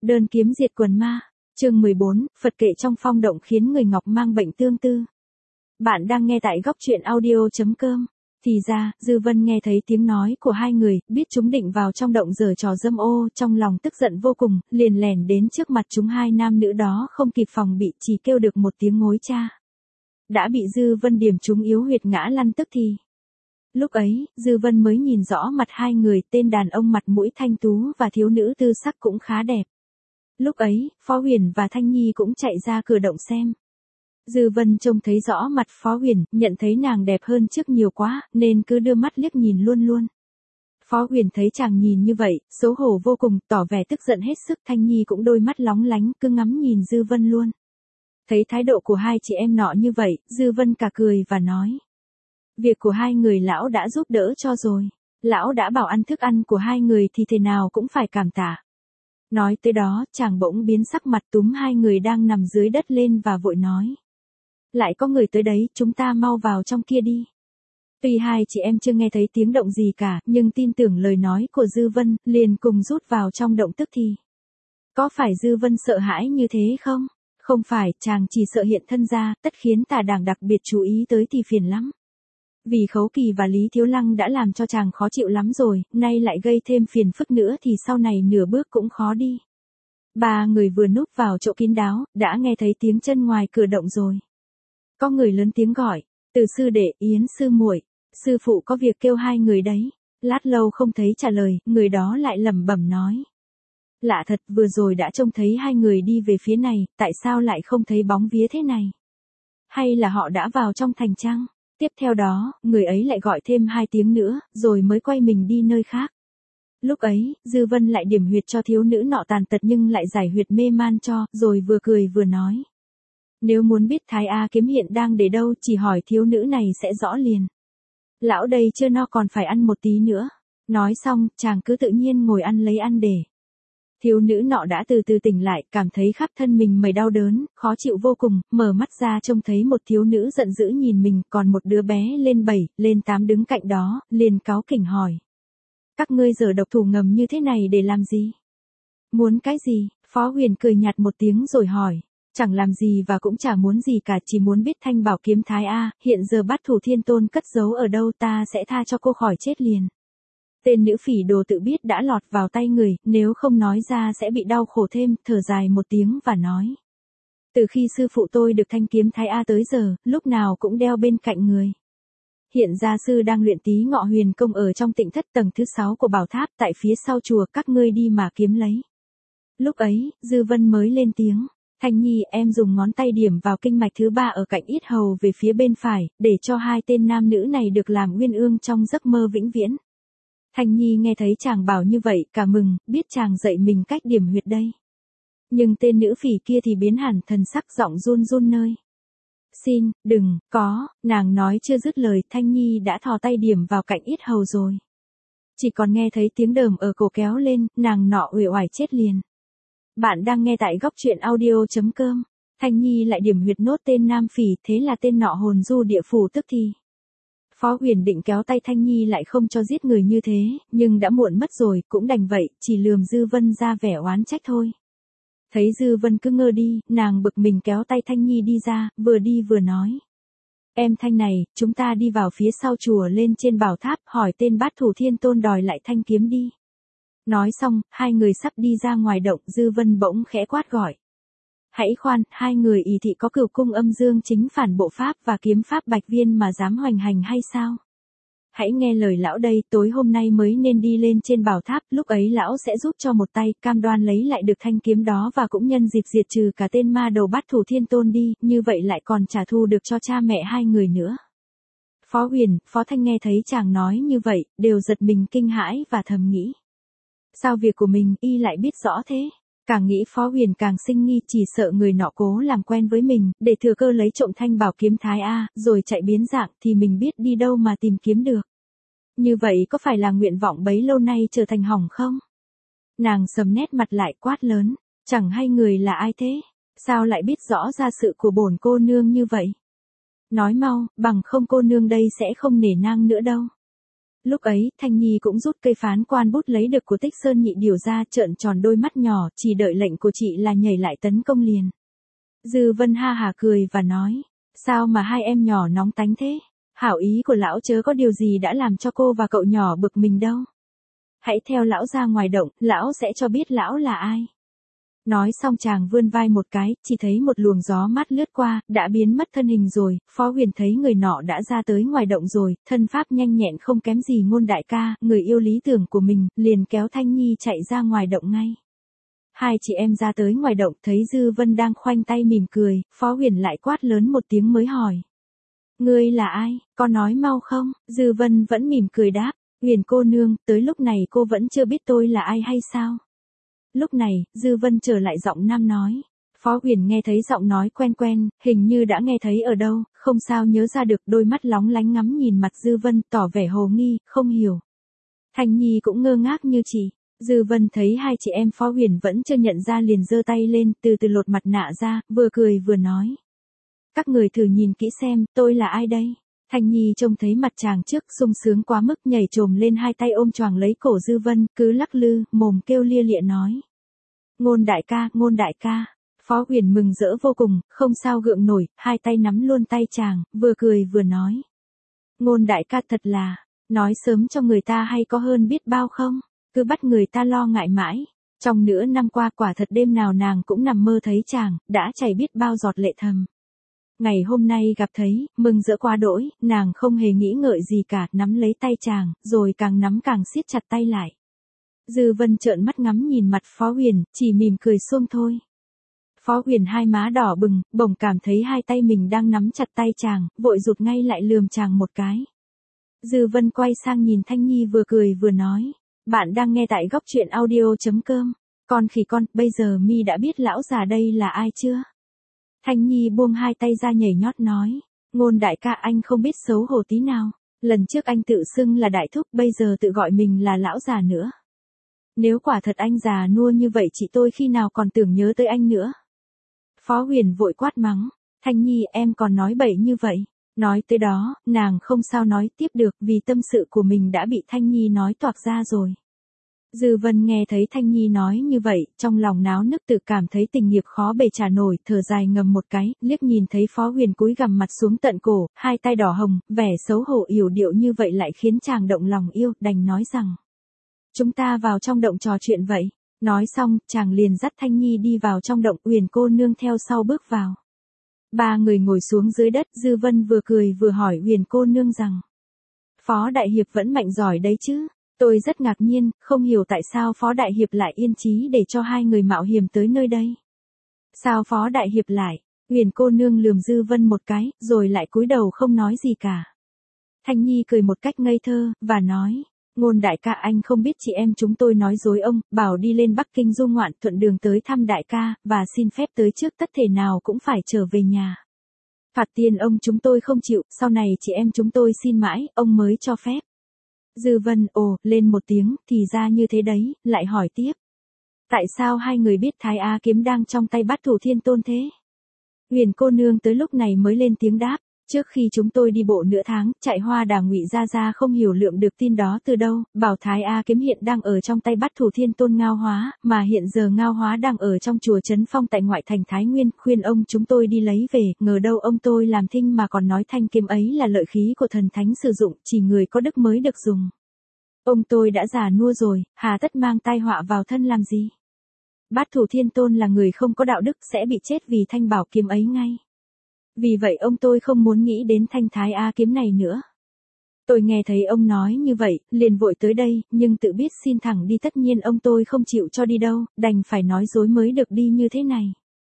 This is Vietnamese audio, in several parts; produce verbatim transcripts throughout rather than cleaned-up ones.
Đơn kiếm diệt quần ma, chương mười bốn, Phật kệ trong phong động khiến người ngọc mang bệnh tương tư. Bạn đang nghe tại góc truyện audio.com. Thì ra, Dư Vân nghe thấy tiếng nói của hai người, biết chúng định vào trong động giở trò dâm ô, trong lòng tức giận vô cùng, liền lèn đến trước mặt chúng hai nam nữ đó không kịp phòng bị, chỉ kêu được một tiếng ngối cha. Đã bị Dư Vân điểm trúng yếu huyệt ngã lăn tức thì. Lúc ấy, Dư Vân mới nhìn rõ mặt hai người, tên đàn ông mặt mũi thanh tú và thiếu nữ tư sắc cũng khá đẹp. Lúc ấy, Phó Huyền và Thanh Nhi cũng chạy ra cửa động xem. Dư Vân trông thấy rõ mặt Phó Huyền, nhận thấy nàng đẹp hơn trước nhiều quá, nên cứ đưa mắt liếc nhìn luôn luôn. Phó Huyền thấy chàng nhìn như vậy, xấu hổ vô cùng, tỏ vẻ tức giận hết sức. Thanh Nhi cũng đôi mắt lóng lánh, cứ ngắm nhìn Dư Vân luôn. Thấy thái độ của hai chị em nọ như vậy, Dư Vân cả cười và nói. Việc của hai người lão đã giúp đỡ cho rồi. Lão đã bảo ăn thức ăn của hai người thì thế nào cũng phải cảm tạ. Nói tới đó, chàng bỗng biến sắc mặt, túm hai người đang nằm dưới đất lên và vội nói. Lại có người tới đấy, chúng ta mau vào trong kia đi. Tuy hai chị em chưa nghe thấy tiếng động gì cả, nhưng tin tưởng lời nói của Dư Vân, liền cùng rút vào trong động tức thì. Có phải Dư Vân sợ hãi như thế không? Không phải, chàng chỉ sợ hiện thân ra, tất khiến tà đảng đặc biệt chú ý tới thì phiền lắm. Vì Khấu Kỳ và Lý Thiếu Lăng đã làm cho chàng khó chịu lắm rồi, nay lại gây thêm phiền phức nữa thì sau này nửa bước cũng khó đi. Ba người vừa núp vào chỗ kín đáo, đã nghe thấy tiếng chân ngoài cửa động rồi. Có người lớn tiếng gọi, Từ sư đệ, Yến sư muội, sư phụ có việc kêu hai người đấy. Lát lâu không thấy trả lời, người đó lại lẩm bẩm nói. Lạ thật, vừa rồi đã trông thấy hai người đi về phía này, tại sao lại không thấy bóng vía thế này? Hay là họ đã vào trong thành chăng? Tiếp theo đó, người ấy lại gọi thêm hai tiếng nữa, rồi mới quay mình đi nơi khác. Lúc ấy, Dư Vân lại điểm huyệt cho thiếu nữ nọ tàn tật nhưng lại giải huyệt mê man cho, rồi vừa cười vừa nói. Nếu muốn biết Thái A kiếm hiện đang để đâu, chỉ hỏi thiếu nữ này sẽ rõ liền. Lão đây chưa no còn phải ăn một tí nữa. Nói xong, chàng cứ tự nhiên ngồi ăn lấy ăn để. Thiếu nữ nọ đã từ từ tỉnh lại, cảm thấy khắp thân mình mẩy đau đớn, khó chịu vô cùng, mở mắt ra trông thấy một thiếu nữ giận dữ nhìn mình, còn một đứa bé lên bảy, lên tám đứng cạnh đó, liền cáu kỉnh hỏi. Các ngươi giở độc thủ ngầm như thế này để làm gì? Muốn cái gì? Phó Huyền cười nhạt một tiếng rồi hỏi. Chẳng làm gì và cũng chả muốn gì cả, chỉ muốn biết thanh bảo kiếm Thái A, hiện giờ Bát Thủ Thiên Tôn cất giấu ở đâu, ta sẽ tha cho cô khỏi chết liền. Tên nữ phỉ đồ tự biết đã lọt vào tay người, nếu không nói ra sẽ bị đau khổ thêm, thở dài một tiếng và nói. Từ khi sư phụ tôi được thanh kiếm Thái A tới giờ, lúc nào cũng đeo bên cạnh người. Hiện gia sư đang luyện Tí Ngọ Huyền Công ở trong Tịnh Thất tầng thứ sáu của bảo tháp, tại phía sau chùa, các ngươi đi mà kiếm lấy. Lúc ấy, Dư Vân mới lên tiếng. Thanh Nhi, em dùng ngón tay điểm vào kinh mạch thứ ba ở cạnh yết hầu về phía bên phải, để cho hai tên nam nữ này được làm uyên ương trong giấc mơ vĩnh viễn. Thanh Nhi nghe thấy chàng bảo như vậy, cả mừng, biết chàng dạy mình cách điểm huyệt đây. Nhưng tên nữ phỉ kia thì biến hẳn thần sắc, giọng run run nơi. Xin, đừng, có, nàng nói chưa dứt lời, Thanh Nhi đã thò tay điểm vào cạnh yết hầu rồi. Chỉ còn nghe thấy tiếng đờm ở cổ kéo lên, nàng nọ uể oải chết liền. Bạn đang nghe tại góc truyện audio.com. Thanh Nhi lại điểm huyệt nốt tên nam phỉ, thế là tên nọ hồn du địa phủ tức thì. Phó Huyền định kéo tay Thanh Nhi lại không cho giết người như thế, nhưng đã muộn mất rồi, cũng đành vậy, chỉ lườm Dư Vân ra vẻ oán trách thôi. Thấy Dư Vân cứ ngơ đi, nàng bực mình kéo tay Thanh Nhi đi ra, vừa đi vừa nói. Em Thanh này, chúng ta đi vào phía sau chùa lên trên bảo tháp, hỏi tên Bát Thủ Thiên Tôn đòi lại thanh kiếm đi. Nói xong, hai người sắp đi ra ngoài động, Dư Vân bỗng khẽ quát gọi. Hãy khoan, hai người ý thị có Cửu Cung Âm Dương Chính Phản Bộ Pháp và Kiếm Pháp Bạch Viên mà dám hoành hành hay sao? Hãy nghe lời lão đây, tối hôm nay mới nên đi lên trên bảo tháp, lúc ấy lão sẽ giúp cho một tay, cam đoan lấy lại được thanh kiếm đó và cũng nhân dịp diệt trừ cả tên ma đầu Bát Thủ Thiên Tôn đi, như vậy lại còn trả thù được cho cha mẹ hai người nữa. Phó Huyền, Phó Thanh nghe thấy chàng nói như vậy, đều giật mình kinh hãi và thầm nghĩ. Sao việc của mình y lại biết rõ thế? Càng nghĩ Phó Huyền càng sinh nghi, chỉ sợ người nọ cố làm quen với mình, để thừa cơ lấy trộm thanh bảo kiếm Thái A, rồi chạy biến dạng thì mình biết đi đâu mà tìm kiếm được. Như vậy có phải là nguyện vọng bấy lâu nay trở thành hỏng không? Nàng sầm nét mặt lại quát lớn, chẳng hay người là ai thế? Sao lại biết rõ ra sự của bổn cô nương như vậy? Nói mau, bằng không cô nương đây sẽ không nể nang nữa đâu. Lúc ấy, Thanh Nhi cũng rút cây phán quan bút lấy được của Tích Sơn nhị điều ra, trợn tròn đôi mắt nhỏ, chỉ đợi lệnh của chị là nhảy lại tấn công liền. Dư Vân ha hả cười và nói, sao mà hai em nhỏ nóng tánh thế? Hảo ý của lão chớ có điều gì đã làm cho cô và cậu nhỏ bực mình đâu. Hãy theo lão ra ngoài động, lão sẽ cho biết lão là ai. Nói xong chàng vươn vai một cái, chỉ thấy một luồng gió mát lướt qua, đã biến mất thân hình rồi, Phó Huyền thấy người nọ đã ra tới ngoài động rồi, thân pháp nhanh nhẹn không kém gì Ngôn đại ca, người yêu lý tưởng của mình, liền kéo Thanh Nhi chạy ra ngoài động ngay. Hai chị em ra tới ngoài động, thấy Dư Vân đang khoanh tay mỉm cười, Phó Huyền lại quát lớn một tiếng mới hỏi. Ngươi là ai, có nói mau không? Dư Vân vẫn mỉm cười đáp, Huyền cô nương, tới lúc này cô vẫn chưa biết tôi là ai hay sao? Lúc này, Dư Vân trở lại giọng nam nói. Phó Huyền nghe thấy giọng nói quen quen, hình như đã nghe thấy ở đâu, không sao nhớ ra được, đôi mắt lóng lánh ngắm nhìn mặt Dư Vân, tỏ vẻ hồ nghi, không hiểu. Thanh Nhi cũng ngơ ngác như chị. Dư Vân thấy hai chị em Phó Huyền vẫn chưa nhận ra liền giơ tay lên, từ từ lột mặt nạ ra, vừa cười vừa nói. Các người thử nhìn kỹ xem, tôi là ai đây? Thanh Nhi trông thấy mặt chàng trước, sung sướng quá mức, nhảy trồm lên hai tay ôm choàng lấy cổ Dư Vân, cứ lắc lư, mồm kêu lia lịa nói. Ngôn đại ca, Ngôn đại ca. Phó Huyền mừng rỡ vô cùng, không sao gượng nổi, hai tay nắm luôn tay chàng, vừa cười vừa nói. Ngôn đại ca thật là, nói sớm cho người ta hay có hơn biết bao không, cứ bắt người ta lo ngại mãi. Trong nửa năm qua quả thật đêm nào nàng cũng nằm mơ thấy chàng, đã chảy biết bao giọt lệ thầm. Ngày hôm nay gặp thấy, mừng rỡ quá đỗi, nàng không hề nghĩ ngợi gì cả, nắm lấy tay chàng, rồi càng nắm càng siết chặt tay lại. Dư Vân trợn mắt ngắm nhìn mặt Phó Huyền, chỉ mỉm cười xuông thôi. Phó Huyền hai má đỏ bừng, bỗng cảm thấy hai tay mình đang nắm chặt tay chàng, vội rụt ngay lại lườm chàng một cái. Dư Vân quay sang nhìn Thanh Nhi vừa cười vừa nói, bạn đang nghe tại góc truyện audio chấm com. Con khỉ con, bây giờ mi đã biết lão già đây là ai chưa? Thanh Nhi buông hai tay ra nhảy nhót nói, Ngôn đại ca anh không biết xấu hổ tí nào, lần trước anh tự xưng là đại thúc, bây giờ tự gọi mình là lão già nữa. Nếu quả thật anh già nua như vậy chị tôi khi nào còn tưởng nhớ tới anh nữa. Phó Huyền vội quát mắng, Thanh Nhi em còn nói bậy như vậy. Nói tới đó, nàng không sao nói tiếp được vì tâm sự của mình đã bị Thanh Nhi nói toạc ra rồi. Dư Vân nghe thấy Thanh Nhi nói như vậy, trong lòng náo nức tự cảm thấy tình nghiệp khó bề trả nổi, thở dài ngầm một cái, liếc nhìn thấy Phó Huyền cúi gằm mặt xuống tận cổ, hai tay đỏ hồng, vẻ xấu hổ yểu điệu như vậy lại khiến chàng động lòng yêu, đành nói rằng. Chúng ta vào trong động trò chuyện vậy. Nói xong, chàng liền dắt Thanh Nhi đi vào trong động, Huyền cô nương theo sau bước vào. Ba người ngồi xuống dưới đất, Dư Vân vừa cười vừa hỏi Huyền cô nương rằng. Phó Đại Hiệp vẫn mạnh giỏi đấy chứ. Tôi rất ngạc nhiên, không hiểu tại sao Phó Đại Hiệp lại yên chí để cho hai người mạo hiểm tới nơi đây. Sao Phó Đại Hiệp lại? Huyền cô nương lườm Dư Vân một cái, rồi lại cúi đầu không nói gì cả. Thanh Nhi cười một cách ngây thơ, và nói. Ngôn đại ca anh không biết chị em chúng tôi nói dối ông, bảo đi lên Bắc Kinh du ngoạn, thuận đường tới thăm đại ca, và xin phép tới trước tất thể nào cũng phải trở về nhà. Phạt tiền ông chúng tôi không chịu, sau này chị em chúng tôi xin mãi, ông mới cho phép. Dư Vân ồ, lên một tiếng, thì ra như thế đấy, lại hỏi tiếp. Tại sao hai người biết Thái A kiếm đang trong tay Bát Thủ Thiên Tôn thế? Huyền cô nương tới lúc này mới lên tiếng đáp. Trước khi chúng tôi đi bộ nửa tháng, chạy hoa đà Ngụy Gia Gia không hiểu lượng được tin đó từ đâu, bảo Thái A kiếm hiện đang ở trong tay Bát Thủ Thiên Tôn Ngao Hóa, mà hiện giờ Ngao Hóa đang ở trong chùa Trấn Phong tại ngoại thành Thái Nguyên, khuyên ông chúng tôi đi lấy về, ngờ đâu ông tôi làm thinh mà còn nói thanh kiếm ấy là lợi khí của thần thánh sử dụng, chỉ người có đức mới được dùng. Ông tôi đã già nua rồi, hà tất mang tai họa vào thân làm gì? Bát Thủ Thiên Tôn là người không có đạo đức sẽ bị chết vì thanh bảo kiếm ấy ngay. Vì vậy ông tôi không muốn nghĩ đến thanh Thái A kiếm này nữa. Tôi nghe thấy ông nói như vậy, liền vội tới đây, nhưng tự biết xin thẳng đi tất nhiên ông tôi không chịu cho đi đâu, đành phải nói dối mới được đi như thế này.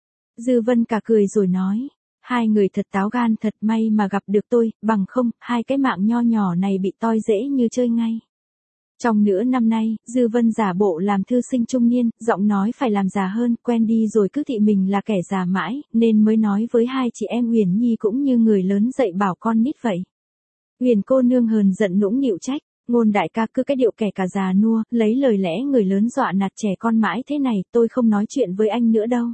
Dư Vân cả cười rồi nói, hai người thật táo gan, thật may mà gặp được tôi, bằng không, hai cái mạng nho nhỏ này bị toi dễ như chơi ngay. Trong nửa năm nay, Dư Vân giả bộ làm thư sinh trung niên, giọng nói phải làm già hơn, quen đi rồi cứ thị mình là kẻ già mãi, nên mới nói với hai chị em Huyền Nhi cũng như người lớn dạy bảo con nít vậy. Huyền cô nương hờn giận nũng nịu trách, Ngôn đại ca cứ cái điệu kẻ cả già nua, lấy lời lẽ người lớn dọa nạt trẻ con mãi thế này, tôi không nói chuyện với anh nữa đâu.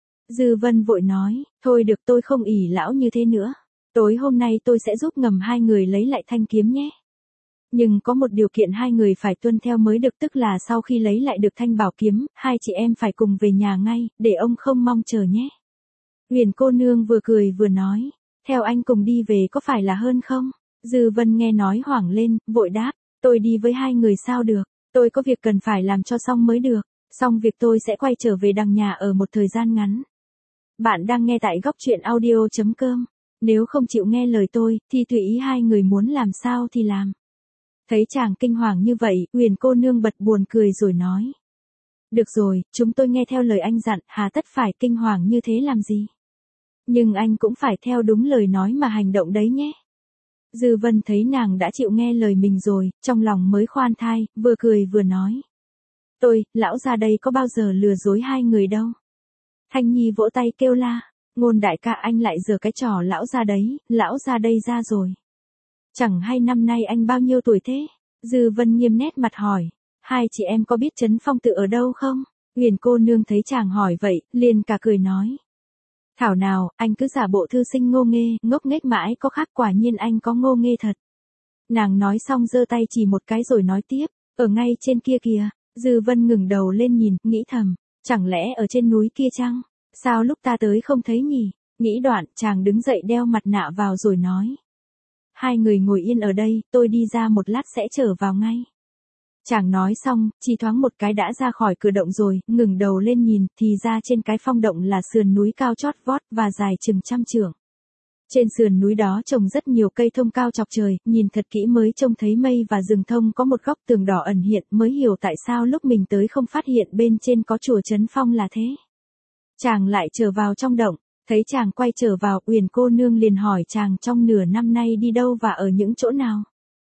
Dư Vân vội nói, thôi được tôi không ỷ lão như thế nữa. Tối hôm nay tôi sẽ giúp ngầm hai người lấy lại thanh kiếm nhé. Nhưng có một điều kiện hai người phải tuân theo mới được, tức là sau khi lấy lại được thanh bảo kiếm, hai chị em phải cùng về nhà ngay, để ông không mong chờ nhé. Huyền cô nương vừa cười vừa nói, theo anh cùng đi về có phải là hơn không? Dư Vân nghe nói hoảng lên, vội đáp, tôi đi với hai người sao được, tôi có việc cần phải làm cho xong mới được, xong việc tôi sẽ quay trở về đằng nhà ở một thời gian ngắn. Bạn đang nghe tại góc truyện audio chấm com, nếu không chịu nghe lời tôi, thì tùy ý hai người muốn làm sao thì làm. Thấy chàng kinh hoàng như vậy, Huyền cô nương bật buồn cười rồi nói. Được rồi, chúng tôi nghe theo lời anh dặn, hà tất phải kinh hoàng như thế làm gì? Nhưng anh cũng phải theo đúng lời nói mà hành động đấy nhé. Dư Vân thấy nàng đã chịu nghe lời mình rồi, trong lòng mới khoan thai, vừa cười vừa nói. Tôi, lão gia đây có bao giờ lừa dối hai người đâu. Thanh Nhi vỗ tay kêu la, Ngôn đại ca anh lại giở cái trò lão gia đấy, lão gia đây ra rồi. Chẳng hay năm nay anh bao nhiêu tuổi thế? Dư Vân nghiêm nét mặt hỏi, hai chị em có biết Trấn Phong tự ở đâu không? Huyền cô nương thấy chàng hỏi vậy, liền cả cười nói. Thảo nào, anh cứ giả bộ thư sinh ngô nghê, ngốc nghếch mãi có khác, quả nhiên anh có ngô nghê thật. Nàng nói xong giơ tay chỉ một cái rồi nói tiếp, ở ngay trên kia kìa. Dư Vân ngừng đầu lên nhìn, nghĩ thầm, chẳng lẽ ở trên núi kia chăng? Sao lúc ta tới không thấy nhỉ? Nghĩ đoạn, chàng đứng dậy đeo mặt nạ vào rồi nói. Hai người ngồi yên ở đây, tôi đi ra một lát sẽ trở vào ngay. Chàng nói xong, chỉ thoáng một cái đã ra khỏi cửa động rồi, ngừng đầu lên nhìn, thì ra trên cái phong động là sườn núi cao chót vót và dài chừng trăm trượng. Trên sườn núi đó trồng rất nhiều cây thông cao chọc trời, nhìn thật kỹ mới trông thấy mây và rừng thông có một góc tường đỏ ẩn hiện, mới hiểu tại sao lúc mình tới không phát hiện bên trên có chùa Trấn Phong là thế. Chàng lại trở vào trong động, thấy chàng quay trở vào, Huyền cô nương liền hỏi chàng trong nửa năm nay đi đâu và ở những chỗ nào.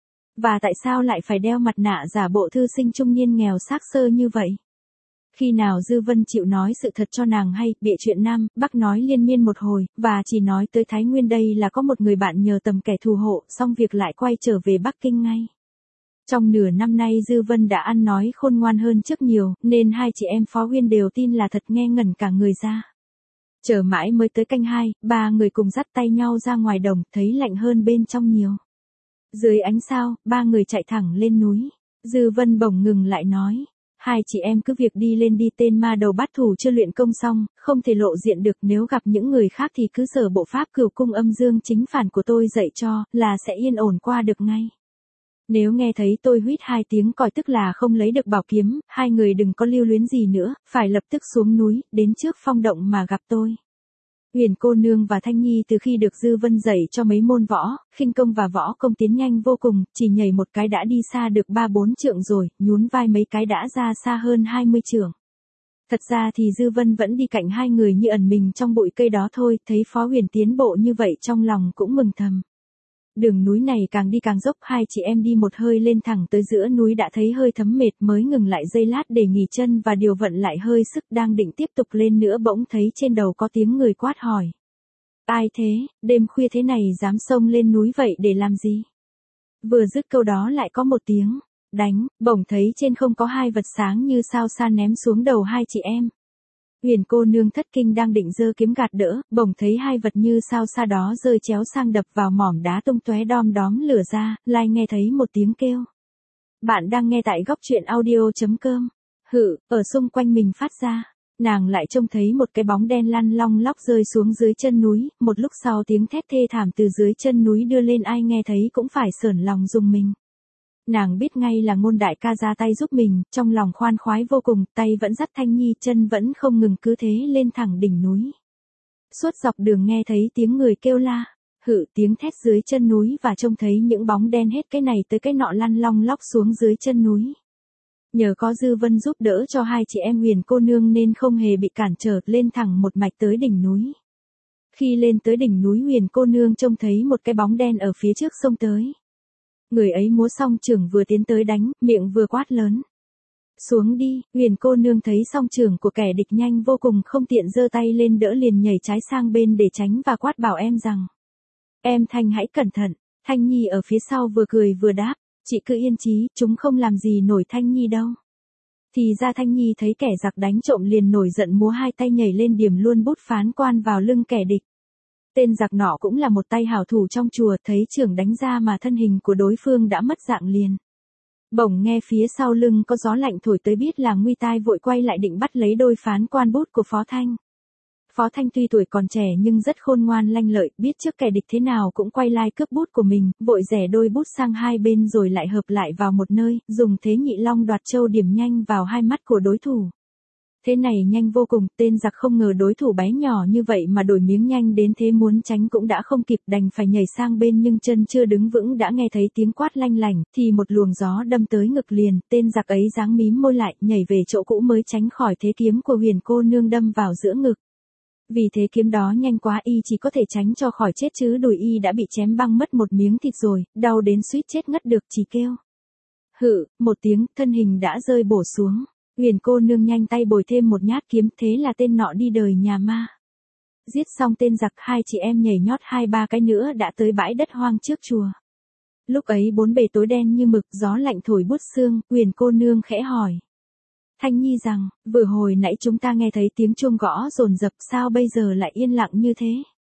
Và tại sao lại phải đeo mặt nạ giả bộ thư sinh trung niên nghèo xác xơ như vậy? Khi nào Dư Vân chịu nói sự thật cho nàng hay, bịa chuyện Nam, Bắc nói liên miên một hồi, và chỉ nói tới Thái Nguyên đây là có một người bạn nhờ tầm kẻ thù hộ, xong việc lại quay trở về Bắc Kinh ngay. Trong nửa năm nay Dư Vân đã ăn nói khôn ngoan hơn trước nhiều, nên hai chị em Phó Huyên đều tin là thật, nghe ngẩn cả người ra. Chờ mãi mới tới canh hai, ba người cùng dắt tay nhau ra ngoài đồng, thấy lạnh hơn bên trong nhiều. Dưới ánh sao, ba người chạy thẳng lên núi. Dư Vân bỗng ngừng lại nói. Hai chị em cứ việc đi lên đi, tên ma đầu bát thủ chưa luyện công xong, không thể lộ diện được, nếu gặp những người khác thì cứ sở bộ pháp cửu cung âm dương chính phản của tôi dạy cho, là sẽ yên ổn qua được ngay. Nếu nghe thấy tôi huýt hai tiếng còi tức là không lấy được bảo kiếm, hai người đừng có lưu luyến gì nữa, phải lập tức xuống núi, đến trước phong động mà gặp tôi. Huyền cô nương và Thanh Nhi từ khi được Dư Vân dạy cho mấy môn võ, khinh công và võ công tiến nhanh vô cùng, chỉ nhảy một cái đã đi xa được ba bốn trượng rồi, nhún vai mấy cái đã ra xa hơn hai mươi trượng. Thật ra thì Dư Vân vẫn đi cạnh hai người như ẩn mình trong bụi cây đó thôi, thấy Phó Huyền tiến bộ như vậy trong lòng cũng mừng thầm. Đường núi này càng đi càng dốc, hai chị em đi một hơi lên thẳng tới giữa núi đã thấy hơi thấm mệt, mới ngừng lại giây lát để nghỉ chân và điều vận lại hơi sức, đang định tiếp tục lên nữa bỗng thấy trên đầu có tiếng người quát hỏi. Ai thế, đêm khuya thế này dám xông lên núi vậy để làm gì? Vừa dứt câu đó lại có một tiếng đánh, bỗng thấy trên không có hai vật sáng như sao xa ném xuống đầu hai chị em. Huyền cô nương thất kinh đang định giơ kiếm gạt đỡ, bỗng thấy hai vật như sao xa đó rơi chéo sang đập vào mỏm đá tung tóe đom đóm lửa ra, lai nghe thấy một tiếng kêu. Bạn đang nghe tại góc truyện audio chấm com. Hự, ở xung quanh mình phát ra. Nàng lại trông thấy một cái bóng đen lăn long lóc rơi xuống dưới chân núi, một lúc sau tiếng thét thê thảm từ dưới chân núi đưa lên, ai nghe thấy cũng phải sởn lòng rùng mình. Nàng biết ngay là Ngôn đại ca ra tay giúp mình, trong lòng khoan khoái vô cùng, tay vẫn dắt Thanh Nhi, chân vẫn không ngừng, cứ thế lên thẳng đỉnh núi. Suốt dọc đường nghe thấy tiếng người kêu la, hự, tiếng thét dưới chân núi, và trông thấy những bóng đen hết cái này tới cái nọ lăn long lóc xuống dưới chân núi. Nhờ có Dư Vân giúp đỡ cho hai chị em Huyền cô nương nên không hề bị cản trở, lên thẳng một mạch tới đỉnh núi. Khi lên tới đỉnh núi, Huyền cô nương trông thấy một cái bóng đen ở phía trước xông tới. Người ấy múa song chưởng vừa tiến tới đánh, miệng vừa quát lớn. Xuống đi. Huyền cô nương thấy song chưởng của kẻ địch nhanh vô cùng, không tiện giơ tay lên đỡ, liền nhảy trái sang bên để tránh và quát bảo em rằng. Em Thanh hãy cẩn thận. Thanh Nhi ở phía sau vừa cười vừa đáp. Chị cứ yên chí, chúng không làm gì nổi Thanh Nhi đâu. Thì ra Thanh Nhi thấy kẻ giặc đánh trộm liền nổi giận, múa hai tay nhảy lên điểm luôn bút phán quan vào lưng kẻ địch. Tên giặc nọ cũng là một tay hảo thủ trong chùa, thấy trưởng đánh ra mà thân hình của đối phương đã mất dạng liền. Bỗng nghe phía sau lưng có gió lạnh thổi tới biết là nguy, tai vội quay lại định bắt lấy đôi phán quan bút của Phó Thanh. Phó Thanh tuy tuổi còn trẻ nhưng rất khôn ngoan lanh lợi, biết trước kẻ địch thế nào cũng quay lại cướp bút của mình, vội rẽ đôi bút sang hai bên rồi lại hợp lại vào một nơi, dùng thế nhị long đoạt châu điểm nhanh vào hai mắt của đối thủ. Thế này nhanh vô cùng, tên giặc không ngờ đối thủ bé nhỏ như vậy mà đổi miếng nhanh đến thế, muốn tránh cũng đã không kịp, đành phải nhảy sang bên, nhưng chân chưa đứng vững đã nghe thấy tiếng quát lanh lảnh, thì một luồng gió đâm tới ngực liền, tên giặc ấy giáng mím môi lại, nhảy về chỗ cũ mới tránh khỏi thế kiếm của Huyền cô nương đâm vào giữa ngực. Vì thế kiếm đó nhanh quá, y chỉ có thể tránh cho khỏi chết chứ đùi y đã bị chém băng mất một miếng thịt rồi, đau đến suýt chết ngất được, chỉ kêu hự một tiếng, thân hình đã rơi bổ xuống. Huyền cô nương nhanh tay bồi thêm một nhát kiếm, thế là tên nọ đi đời nhà ma. Giết xong tên giặc, hai chị em nhảy nhót hai ba cái nữa đã tới bãi đất hoang trước chùa. Lúc ấy bốn bề tối đen như mực, gió lạnh thổi buốt xương, Huyền cô nương khẽ hỏi Thanh Nhi rằng, vừa hồi nãy chúng ta nghe thấy tiếng chuông gõ dồn dập, sao bây giờ lại yên lặng như thế?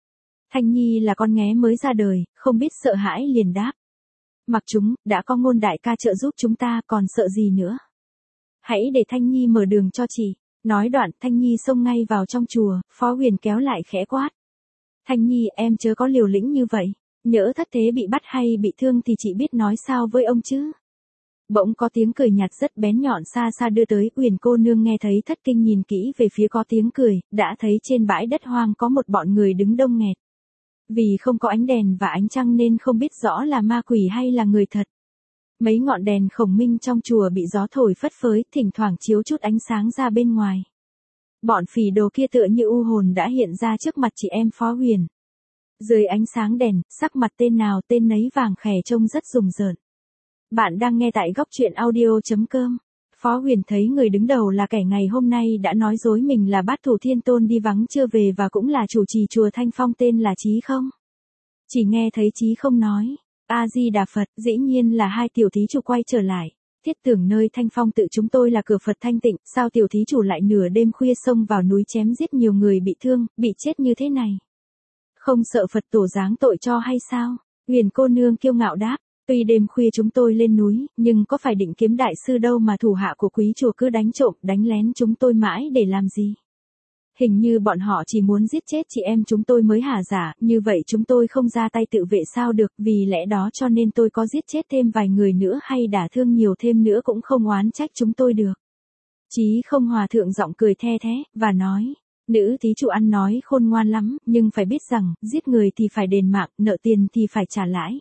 Thanh Nhi là con nghé mới ra đời, không biết sợ hãi liền đáp. Mặc chúng, đã có Ngôn đại ca trợ giúp chúng ta, còn sợ gì nữa? Hãy để Thanh Nhi mở đường cho chị. Nói đoạn, Thanh Nhi xông ngay vào trong chùa, Phó Huyền kéo lại khẽ quát. Thanh Nhi, em chớ có liều lĩnh như vậy, nhỡ thất thế bị bắt hay bị thương thì chị biết nói sao với ông chứ? Bỗng có tiếng cười nhạt rất bén nhọn xa xa đưa tới, Huyền cô nương nghe thấy thất kinh, nhìn kỹ về phía có tiếng cười, đã thấy trên bãi đất hoang có một bọn người đứng đông nghẹt. Vì không có ánh đèn và ánh trăng nên không biết rõ là ma quỷ hay là người thật. Mấy ngọn đèn khổng minh trong chùa bị gió thổi phất phới, thỉnh thoảng chiếu chút ánh sáng ra bên ngoài. Bọn phỉ đồ kia tựa như u hồn đã hiện ra trước mặt chị em Phó Huyền. Dưới ánh sáng đèn, sắc mặt tên nào tên nấy vàng khè, trông rất rùng rợn. Bạn đang nghe tại góc truyện audio chấm com. Phó Huyền thấy người đứng đầu là kẻ ngày hôm nay đã nói dối mình là Bát Thủ Thiên Tôn đi vắng chưa về và cũng là chủ trì chùa Thanh Phong tên là Chí Không. Chỉ nghe thấy Chí Không nói, A-di-đà Phật, dĩ nhiên là hai tiểu thí chủ quay trở lại. Thiết tưởng nơi Thanh Phong tự chúng tôi là cửa Phật thanh tịnh, sao tiểu thí chủ lại nửa đêm khuya xông vào núi chém giết nhiều người bị thương, bị chết như thế này? Không sợ Phật tổ giáng tội cho hay sao? Huyền cô nương kiêu ngạo đáp. Tuy đêm khuya chúng tôi lên núi, nhưng có phải Định Kiếm đại sư đâu mà thủ hạ của quý chùa cứ đánh trộm, đánh lén chúng tôi mãi để làm gì? Hình như bọn họ chỉ muốn giết chết chị em chúng tôi mới hả giả, như vậy chúng tôi không ra tay tự vệ sao được, vì lẽ đó cho nên tôi có giết chết thêm vài người nữa hay đả thương nhiều thêm nữa cũng không oán trách chúng tôi được. Chí Không hòa thượng giọng cười the thế, và nói, nữ thí chủ ăn nói khôn ngoan lắm, nhưng phải biết rằng, giết người thì phải đền mạng, nợ tiền thì phải trả lãi.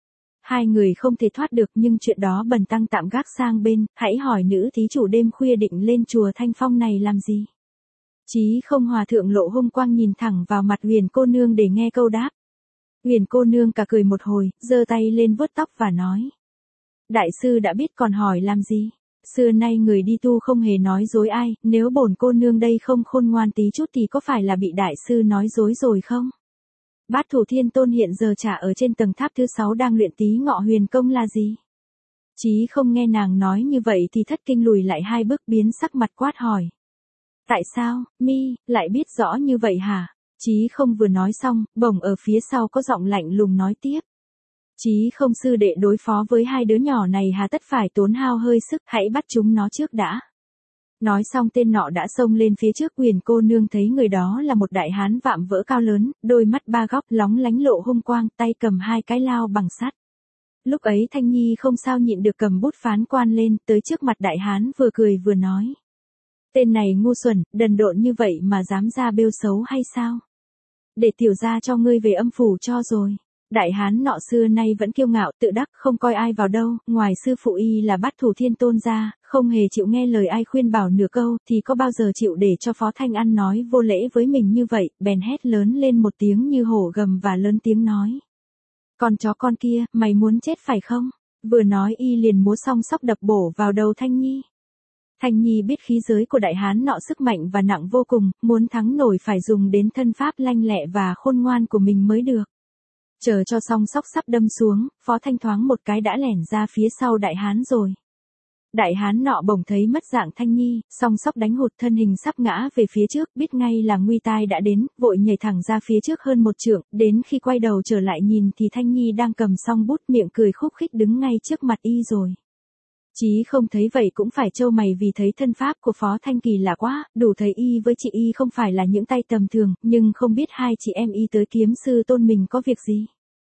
Hai người không thể thoát được, nhưng chuyện đó bần tăng tạm gác sang bên, hãy hỏi nữ thí chủ đêm khuya định lên chùa Thanh Phong này làm gì? Chí Không hòa thượng lộ hung quang nhìn thẳng vào mặt Huyền cô nương để nghe câu đáp. Huyền cô nương cả cười một hồi, giơ tay lên vuốt tóc và nói. Đại sư đã biết còn hỏi làm gì? Xưa nay người đi tu không hề nói dối ai, nếu bổn cô nương đây không khôn ngoan tí chút thì có phải là bị đại sư nói dối rồi không? Bát Thủ Thiên Tôn hiện giờ chả ở trên tầng tháp thứ sáu đang luyện Tí Ngọ Huyền Công là gì? Chí Không nghe nàng nói như vậy thì thất kinh lùi lại hai bước, biến sắc mặt quát hỏi. Tại sao, mi, lại biết rõ như vậy hả? Chí Không vừa nói xong, bỗng ở phía sau có giọng lạnh lùng nói tiếp. Chí Không sư đệ đối phó với hai đứa nhỏ này hà tất phải tốn hao hơi sức, hãy bắt chúng nó trước đã. Nói xong tên nọ đã xông lên phía trước. Huyền cô nương thấy người đó là một đại hán vạm vỡ cao lớn, đôi mắt ba góc lóng lánh lộ hung quang, tay cầm hai cái lao bằng sắt. Lúc ấy Thanh Nhi không sao nhịn được cầm bút phán quan lên, tới trước mặt đại hán vừa cười vừa nói. Tên này ngu xuẩn, đần độn như vậy mà dám ra bêu xấu hay sao? Để tiểu gia cho ngươi về âm phủ cho rồi. Đại hán nọ xưa nay vẫn kiêu ngạo tự đắc, không coi ai vào đâu, ngoài sư phụ y là Bát Thủ Thiên Tôn ra, không hề chịu nghe lời ai khuyên bảo nửa câu, thì có bao giờ chịu để cho Phó Thanh ăn nói vô lễ với mình như vậy, bèn hét lớn lên một tiếng như hổ gầm và lớn tiếng nói. Con chó con kia, mày muốn chết phải không? Vừa nói y liền múa song sóc đập bổ vào đầu Thanh Nhi. Thanh Nhi biết khí giới của đại hán nọ sức mạnh và nặng vô cùng, muốn thắng nổi phải dùng đến thân pháp lanh lẹ và khôn ngoan của mình mới được. Chờ cho song sóc sắp đâm xuống, Phó Thanh thoáng một cái đã lẻn ra phía sau đại hán rồi. Đại hán nọ bỗng thấy mất dạng Thanh Nhi, song sóc đánh hụt thân hình sắp ngã về phía trước, biết ngay là nguy tai đã đến, vội nhảy thẳng ra phía trước hơn một trượng, đến khi quay đầu trở lại nhìn thì Thanh Nhi đang cầm song bút miệng cười khúc khích đứng ngay trước mặt y rồi. Chí không thấy vậy cũng phải trâu mày vì thấy thân pháp của Phó Thanh Kỳ lạ quá, đủ thấy y với chị y không phải là những tay tầm thường, nhưng không biết hai chị em y tới kiếm sư tôn mình có việc gì.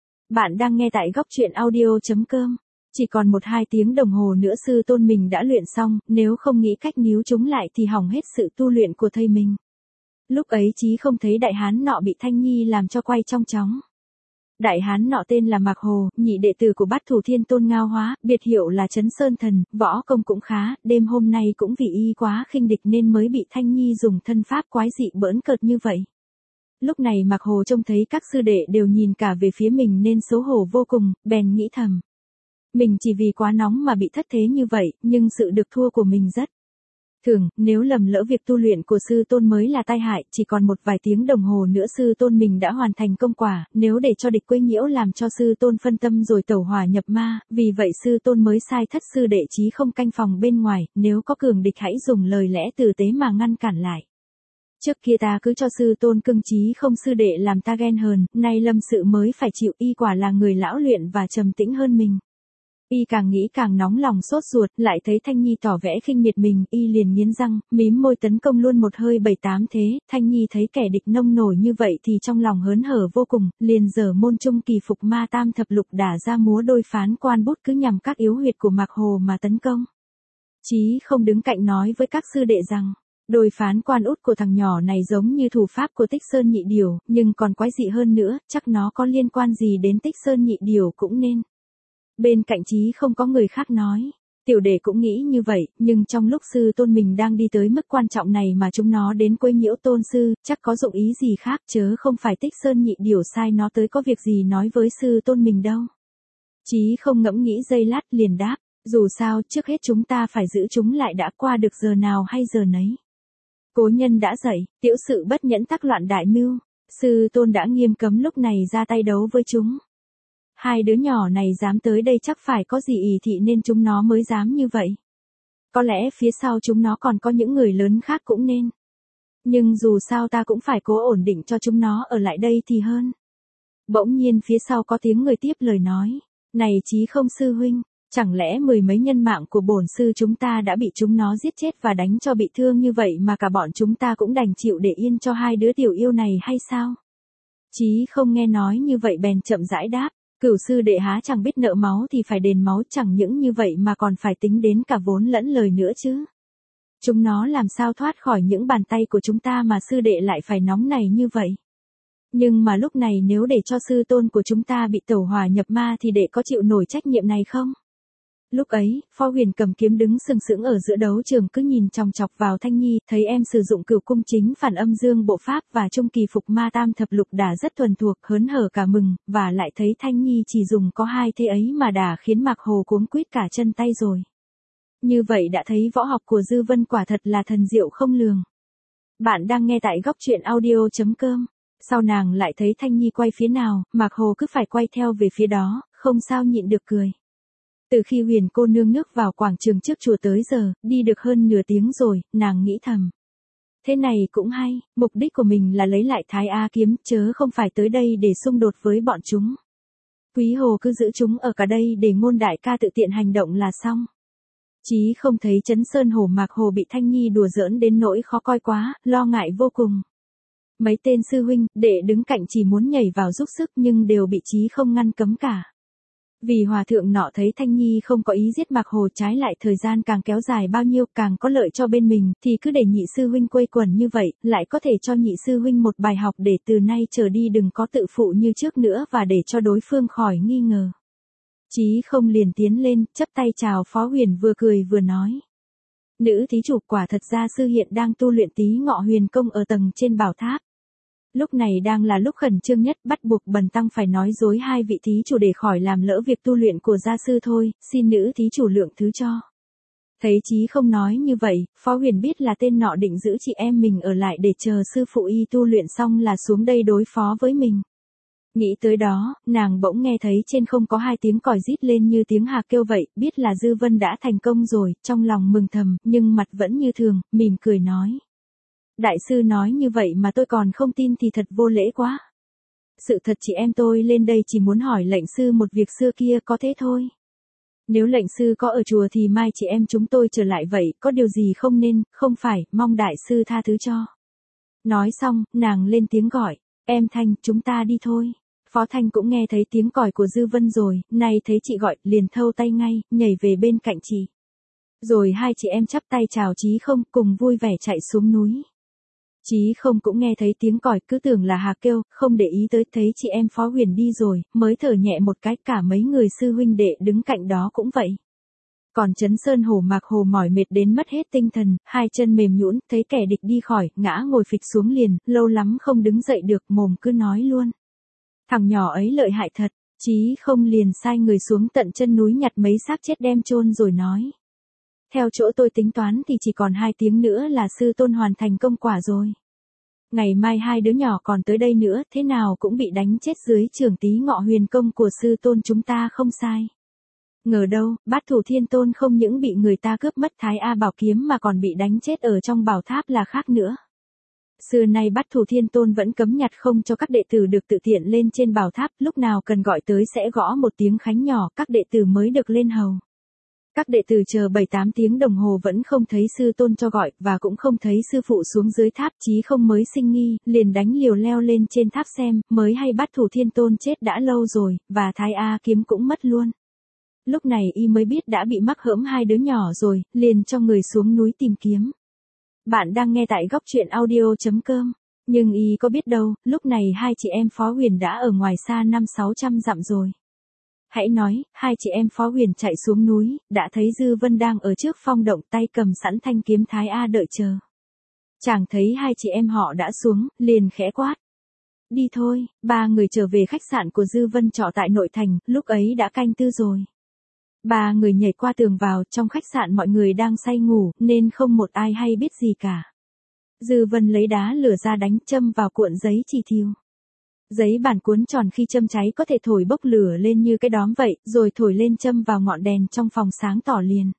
Bạn đang nghe tại góc truyện audio chấm com. Chỉ còn một hai tiếng đồng hồ nữa sư tôn mình đã luyện xong, nếu không nghĩ cách níu chúng lại thì hỏng hết sự tu luyện của thầy mình. Lúc ấy Chí không thấy đại hán nọ bị Thanh Nhi làm cho quay trong chóng. Đại hán nọ tên là Mạc Hồ, nhị đệ tử của Bát Thủ Thiên Tôn Ngao Hóa, biệt hiệu là Trấn Sơn Thần, võ công cũng khá, đêm hôm nay cũng vì y quá khinh địch nên mới bị Thanh Nhi dùng thân pháp quái dị bỡn cợt như vậy. Lúc này Mạc Hồ trông thấy các sư đệ đều nhìn cả về phía mình nên xấu hổ vô cùng, bèn nghĩ thầm. Mình chỉ vì quá nóng mà bị thất thế như vậy, nhưng sự được thua của mình rất thường, nếu lầm lỡ việc tu luyện của sư tôn mới là tai hại, chỉ còn một vài tiếng đồng hồ nữa sư tôn mình đã hoàn thành công quả, nếu để cho địch quấy nhiễu làm cho sư tôn phân tâm rồi tẩu hỏa nhập ma, vì vậy sư tôn mới sai thất sư đệ Chí không canh phòng bên ngoài, nếu có cường địch hãy dùng lời lẽ tử tế mà ngăn cản lại. Trước kia ta cứ cho sư tôn cưng Chí không sư đệ làm ta ghen hờn, nay lâm sự mới phải chịu, y quả là người lão luyện và trầm tĩnh hơn mình. Y càng nghĩ càng nóng lòng sốt ruột, lại thấy Thanh Nhi tỏ vẻ khinh miệt mình, y liền nghiến răng, mím môi tấn công luôn một hơi bảy tám thế, Thanh Nhi thấy kẻ địch nông nổi như vậy thì trong lòng hớn hở vô cùng, liền giở môn trung kỳ phục ma tam thập lục đả ra múa đôi phán quan bút cứ nhằm các yếu huyệt của Mạc Hồ mà tấn công. Chí không đứng cạnh nói với các sư đệ rằng, đôi phán quan út của thằng nhỏ này giống như thủ pháp của Tích Sơn Nhị Điều, nhưng còn quái dị hơn nữa, chắc nó có liên quan gì đến Tích Sơn Nhị Điều cũng nên. Bên cạnh Chí không có người khác nói. Tiểu đệ cũng nghĩ như vậy, nhưng trong lúc sư tôn mình đang đi tới mức quan trọng này mà chúng nó đến quấy nhiễu tôn sư, chắc có dụng ý gì khác chớ không phải Tích Sơn Nhị Điều sai nó tới có việc gì nói với sư tôn mình đâu. Chí không ngẫm nghĩ giây lát liền đáp, dù sao trước hết chúng ta phải giữ chúng lại đã, qua được giờ nào hay giờ nấy. Cố nhân đã dạy, tiểu sự bất nhẫn tắc loạn đại mưu, sư tôn đã nghiêm cấm lúc này ra tay đấu với chúng. Hai đứa nhỏ này dám tới đây chắc phải có gì ỷ thị nên chúng nó mới dám như vậy. Có lẽ phía sau chúng nó còn có những người lớn khác cũng nên. Nhưng dù sao ta cũng phải cố ổn định cho chúng nó ở lại đây thì hơn. Bỗng nhiên phía sau có tiếng người tiếp lời nói. Này Chí không sư huynh, chẳng lẽ mười mấy nhân mạng của bổn sư chúng ta đã bị chúng nó giết chết và đánh cho bị thương như vậy mà cả bọn chúng ta cũng đành chịu để yên cho hai đứa tiểu yêu này hay sao? Chí không nghe nói như vậy bèn chậm rãi đáp. Cửu sư đệ há chẳng biết nợ máu thì phải đền máu, chẳng những như vậy mà còn phải tính đến cả vốn lẫn lời nữa chứ. Chúng nó làm sao thoát khỏi những bàn tay của chúng ta mà sư đệ lại phải nóng này như vậy. Nhưng mà lúc này nếu để cho sư tôn của chúng ta bị tẩu hỏa nhập ma thì đệ có chịu nổi trách nhiệm này không? Lúc ấy, Phó Huyền cầm kiếm đứng sừng sững ở giữa đấu trường cứ nhìn chòng chọc vào Thanh Nhi, thấy em sử dụng cửu cung chính phản âm dương bộ pháp và trung kỳ phục ma tam thập lục đả rất thuần thuộc, hớn hở cả mừng, và lại thấy Thanh Nhi chỉ dùng có hai thế ấy mà đả khiến Mạc Hồ cuống quýt cả chân tay rồi. Như vậy đã thấy võ học của Dư Vân quả thật là thần diệu không lường. Bạn đang nghe tại góc truyện audio chấm com. Sau nàng lại thấy Thanh Nhi quay phía nào, Mạc Hồ cứ phải quay theo về phía đó, không sao nhịn được cười. Từ khi Huyền cô nương nước vào quảng trường trước chùa tới giờ, đi được hơn nửa tiếng rồi, nàng nghĩ thầm. Thế này cũng hay, mục đích của mình là lấy lại Thái A kiếm, chớ không phải tới đây để xung đột với bọn chúng. Quý Hồ cứ giữ chúng ở cả đây để Ngôn đại ca tự tiện hành động là xong. Chí không thấy Trấn Sơn Hổ Mạc Hồ bị Thanh Nhi đùa giỡn đến nỗi khó coi quá, lo ngại vô cùng. Mấy tên sư huynh, đệ đứng cạnh chỉ muốn nhảy vào giúp sức nhưng đều bị Chí không ngăn cấm cả. Vì hòa thượng nọ thấy Thanh Nhi không có ý giết Mạc Hồ, trái lại thời gian càng kéo dài bao nhiêu càng có lợi cho bên mình, thì cứ để nhị sư huynh quây quần như vậy, lại có thể cho nhị sư huynh một bài học để từ nay trở đi đừng có tự phụ như trước nữa và để cho đối phương khỏi nghi ngờ. Chí không liền tiến lên, chắp tay chào Phó Huyền vừa cười vừa nói. Nữ thí chủ quả thật ra sư hiện đang tu luyện Tí Ngọ Huyền Công ở tầng trên bảo tháp. Lúc này đang là lúc khẩn trương nhất, bắt buộc bần tăng phải nói dối hai vị thí chủ để khỏi làm lỡ việc tu luyện của gia sư thôi, xin nữ thí chủ lượng thứ cho. Thấy Chí không nói như vậy, Phó Huyền biết là tên nọ định giữ chị em mình ở lại để chờ sư phụ y tu luyện xong là xuống đây đối phó với mình. Nghĩ tới đó, nàng bỗng nghe thấy trên không có hai tiếng còi rít lên như tiếng hà kêu vậy, biết là Dư Vân đã thành công rồi, trong lòng mừng thầm, nhưng mặt vẫn như thường, mỉm cười nói. Đại sư nói như vậy mà tôi còn không tin thì thật vô lễ quá. Sự thật chị em tôi lên đây chỉ muốn hỏi lệnh sư một việc xưa kia có thế thôi. Nếu lệnh sư có ở chùa thì mai chị em chúng tôi trở lại vậy, có điều gì không nên, không phải, mong đại sư tha thứ cho. Nói xong, nàng lên tiếng gọi, em Thanh, chúng ta đi thôi. Phó Thanh cũng nghe thấy tiếng còi của Dư Vân rồi, nay thấy chị gọi, liền thâu tay ngay, nhảy về bên cạnh chị. Rồi hai chị em chắp tay chào Chí Không, cùng vui vẻ chạy xuống núi. Chí Không cũng nghe thấy tiếng còi, cứ tưởng là Hà kêu, không để ý tới, thấy chị em Phó Huyền đi rồi, mới thở nhẹ một cái, cả mấy người sư huynh đệ đứng cạnh đó cũng vậy. Còn Trấn Sơn Hổ Mạc Hồ mỏi mệt đến mất hết tinh thần, hai chân mềm nhũn, thấy kẻ địch đi khỏi, ngã ngồi phịch xuống liền, lâu lắm không đứng dậy được, mồm cứ nói luôn. Thằng nhỏ ấy lợi hại thật, Chí Không liền sai người xuống tận chân núi nhặt mấy xác chết đem chôn rồi nói. Theo chỗ tôi tính toán thì chỉ còn hai tiếng nữa là sư tôn hoàn thành công quả rồi. Ngày mai hai đứa nhỏ còn tới đây nữa, thế nào cũng bị đánh chết dưới trường tí ngọ huyền công của sư tôn chúng ta không sai. Ngờ đâu, Bát Thủ Thiên Tôn không những bị người ta cướp mất Thái A Bảo Kiếm mà còn bị đánh chết ở trong bảo tháp là khác nữa. Xưa nay Bát Thủ Thiên Tôn vẫn cấm nhặt không cho các đệ tử được tự tiện lên trên bảo tháp, lúc nào cần gọi tới sẽ gõ một tiếng khánh nhỏ, các đệ tử mới được lên hầu. Các đệ tử chờ bảy tám tiếng đồng hồ vẫn không thấy sư tôn cho gọi, và cũng không thấy sư phụ xuống dưới tháp, Chí Không mới sinh nghi, liền đánh liều leo lên trên tháp xem, mới hay Bát Thủ Thiên Tôn chết đã lâu rồi, và Thái A kiếm cũng mất luôn. Lúc này y mới biết đã bị mắc hỡm hai đứa nhỏ rồi, liền cho người xuống núi tìm kiếm. Bạn đang nghe tại góc truyện audio chấm com, nhưng y có biết đâu, lúc này hai chị em Phó Huyền đã ở ngoài xa năm sáu trăm dặm rồi. Hãy nói, hai chị em Phó Huyền chạy xuống núi, đã thấy Dư Vân đang ở trước phong động tay cầm sẵn thanh kiếm Thái A đợi chờ. Chàng thấy hai chị em họ đã xuống, liền khẽ quát. Đi thôi, ba người trở về khách sạn của Dư Vân trọ tại nội thành, lúc ấy đã canh tư rồi. Ba người nhảy qua tường vào, trong khách sạn mọi người đang say ngủ, nên không một ai hay biết gì cả. Dư Vân lấy đá lửa ra đánh châm vào cuộn giấy chỉ thiêu. Giấy bản cuốn tròn khi châm cháy có thể thổi bốc lửa lên như cái đóm vậy, rồi thổi lên châm vào ngọn đèn trong phòng sáng tỏ liền.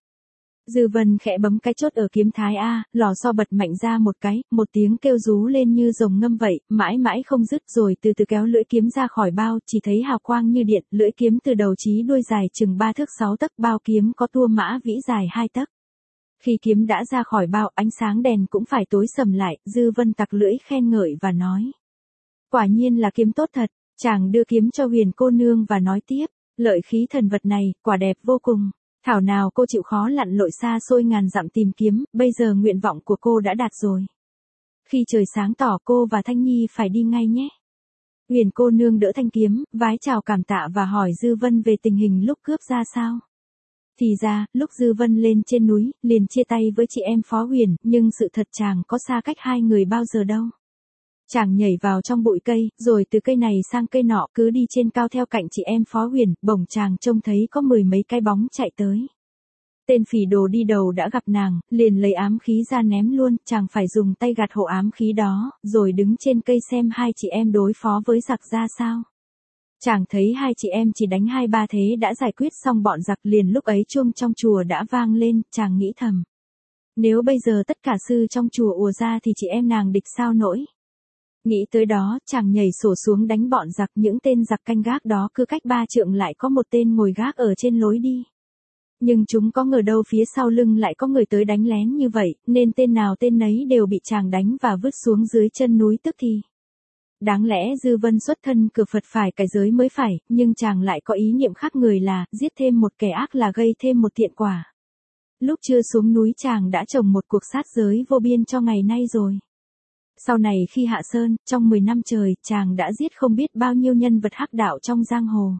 Dư Vân khẽ bấm cái chốt ở kiếm Thái A, lò xo bật mạnh ra một cái, một tiếng kêu rú lên như rồng ngâm vậy, mãi mãi không dứt, rồi từ từ kéo lưỡi kiếm ra khỏi bao, chỉ thấy hào quang như điện, lưỡi kiếm từ đầu chí đuôi dài chừng ba thước sáu tấc, bao kiếm có tua mã vĩ dài hai tấc. Khi kiếm đã ra khỏi bao, ánh sáng đèn cũng phải tối sầm lại, Dư Vân tặc lưỡi khen ngợi và nói. Quả nhiên là kiếm tốt thật, chàng đưa kiếm cho Huyền cô nương và nói tiếp, lợi khí thần vật này, quả đẹp vô cùng. Thảo nào cô chịu khó lặn lội xa xôi ngàn dặm tìm kiếm, bây giờ nguyện vọng của cô đã đạt rồi. Khi trời sáng tỏ cô và Thanh Nhi phải đi ngay nhé. Huyền cô nương đỡ thanh kiếm, vái chào cảm tạ và hỏi Dư Vân về tình hình lúc cướp ra sao. Thì ra, lúc Dư Vân lên trên núi, liền chia tay với chị em Phó Huyền, nhưng sự thật chàng có xa cách hai người bao giờ đâu. Chàng nhảy vào trong bụi cây, rồi từ cây này sang cây nọ, cứ đi trên cao theo cạnh chị em Phó Huyền, bỗng chàng trông thấy có mười mấy cái bóng chạy tới. Tên phỉ đồ đi đầu đã gặp nàng, liền lấy ám khí ra ném luôn, chàng phải dùng tay gạt hộ ám khí đó, rồi đứng trên cây xem hai chị em đối phó với giặc ra sao. Chàng thấy hai chị em chỉ đánh hai ba thế đã giải quyết xong bọn giặc, liền lúc ấy chuông trong chùa đã vang lên, chàng nghĩ thầm. Nếu bây giờ tất cả sư trong chùa ùa ra thì chị em nàng địch sao nổi. Nghĩ tới đó, chàng nhảy sổ xuống đánh bọn giặc, những tên giặc canh gác đó cứ cách ba trượng lại có một tên ngồi gác ở trên lối đi. Nhưng chúng có ngờ đâu phía sau lưng lại có người tới đánh lén như vậy, nên tên nào tên nấy đều bị chàng đánh và vứt xuống dưới chân núi tức thì. Đáng lẽ Dư Vân xuất thân cửa Phật phải cải giới mới phải, nhưng chàng lại có ý niệm khác người là, giết thêm một kẻ ác là gây thêm một thiện quả. Lúc chưa xuống núi chàng đã trồng một cuộc sát giới vô biên cho ngày nay rồi. Sau này khi hạ sơn, trong mười năm trời, chàng đã giết không biết bao nhiêu nhân vật hắc đạo trong giang hồ.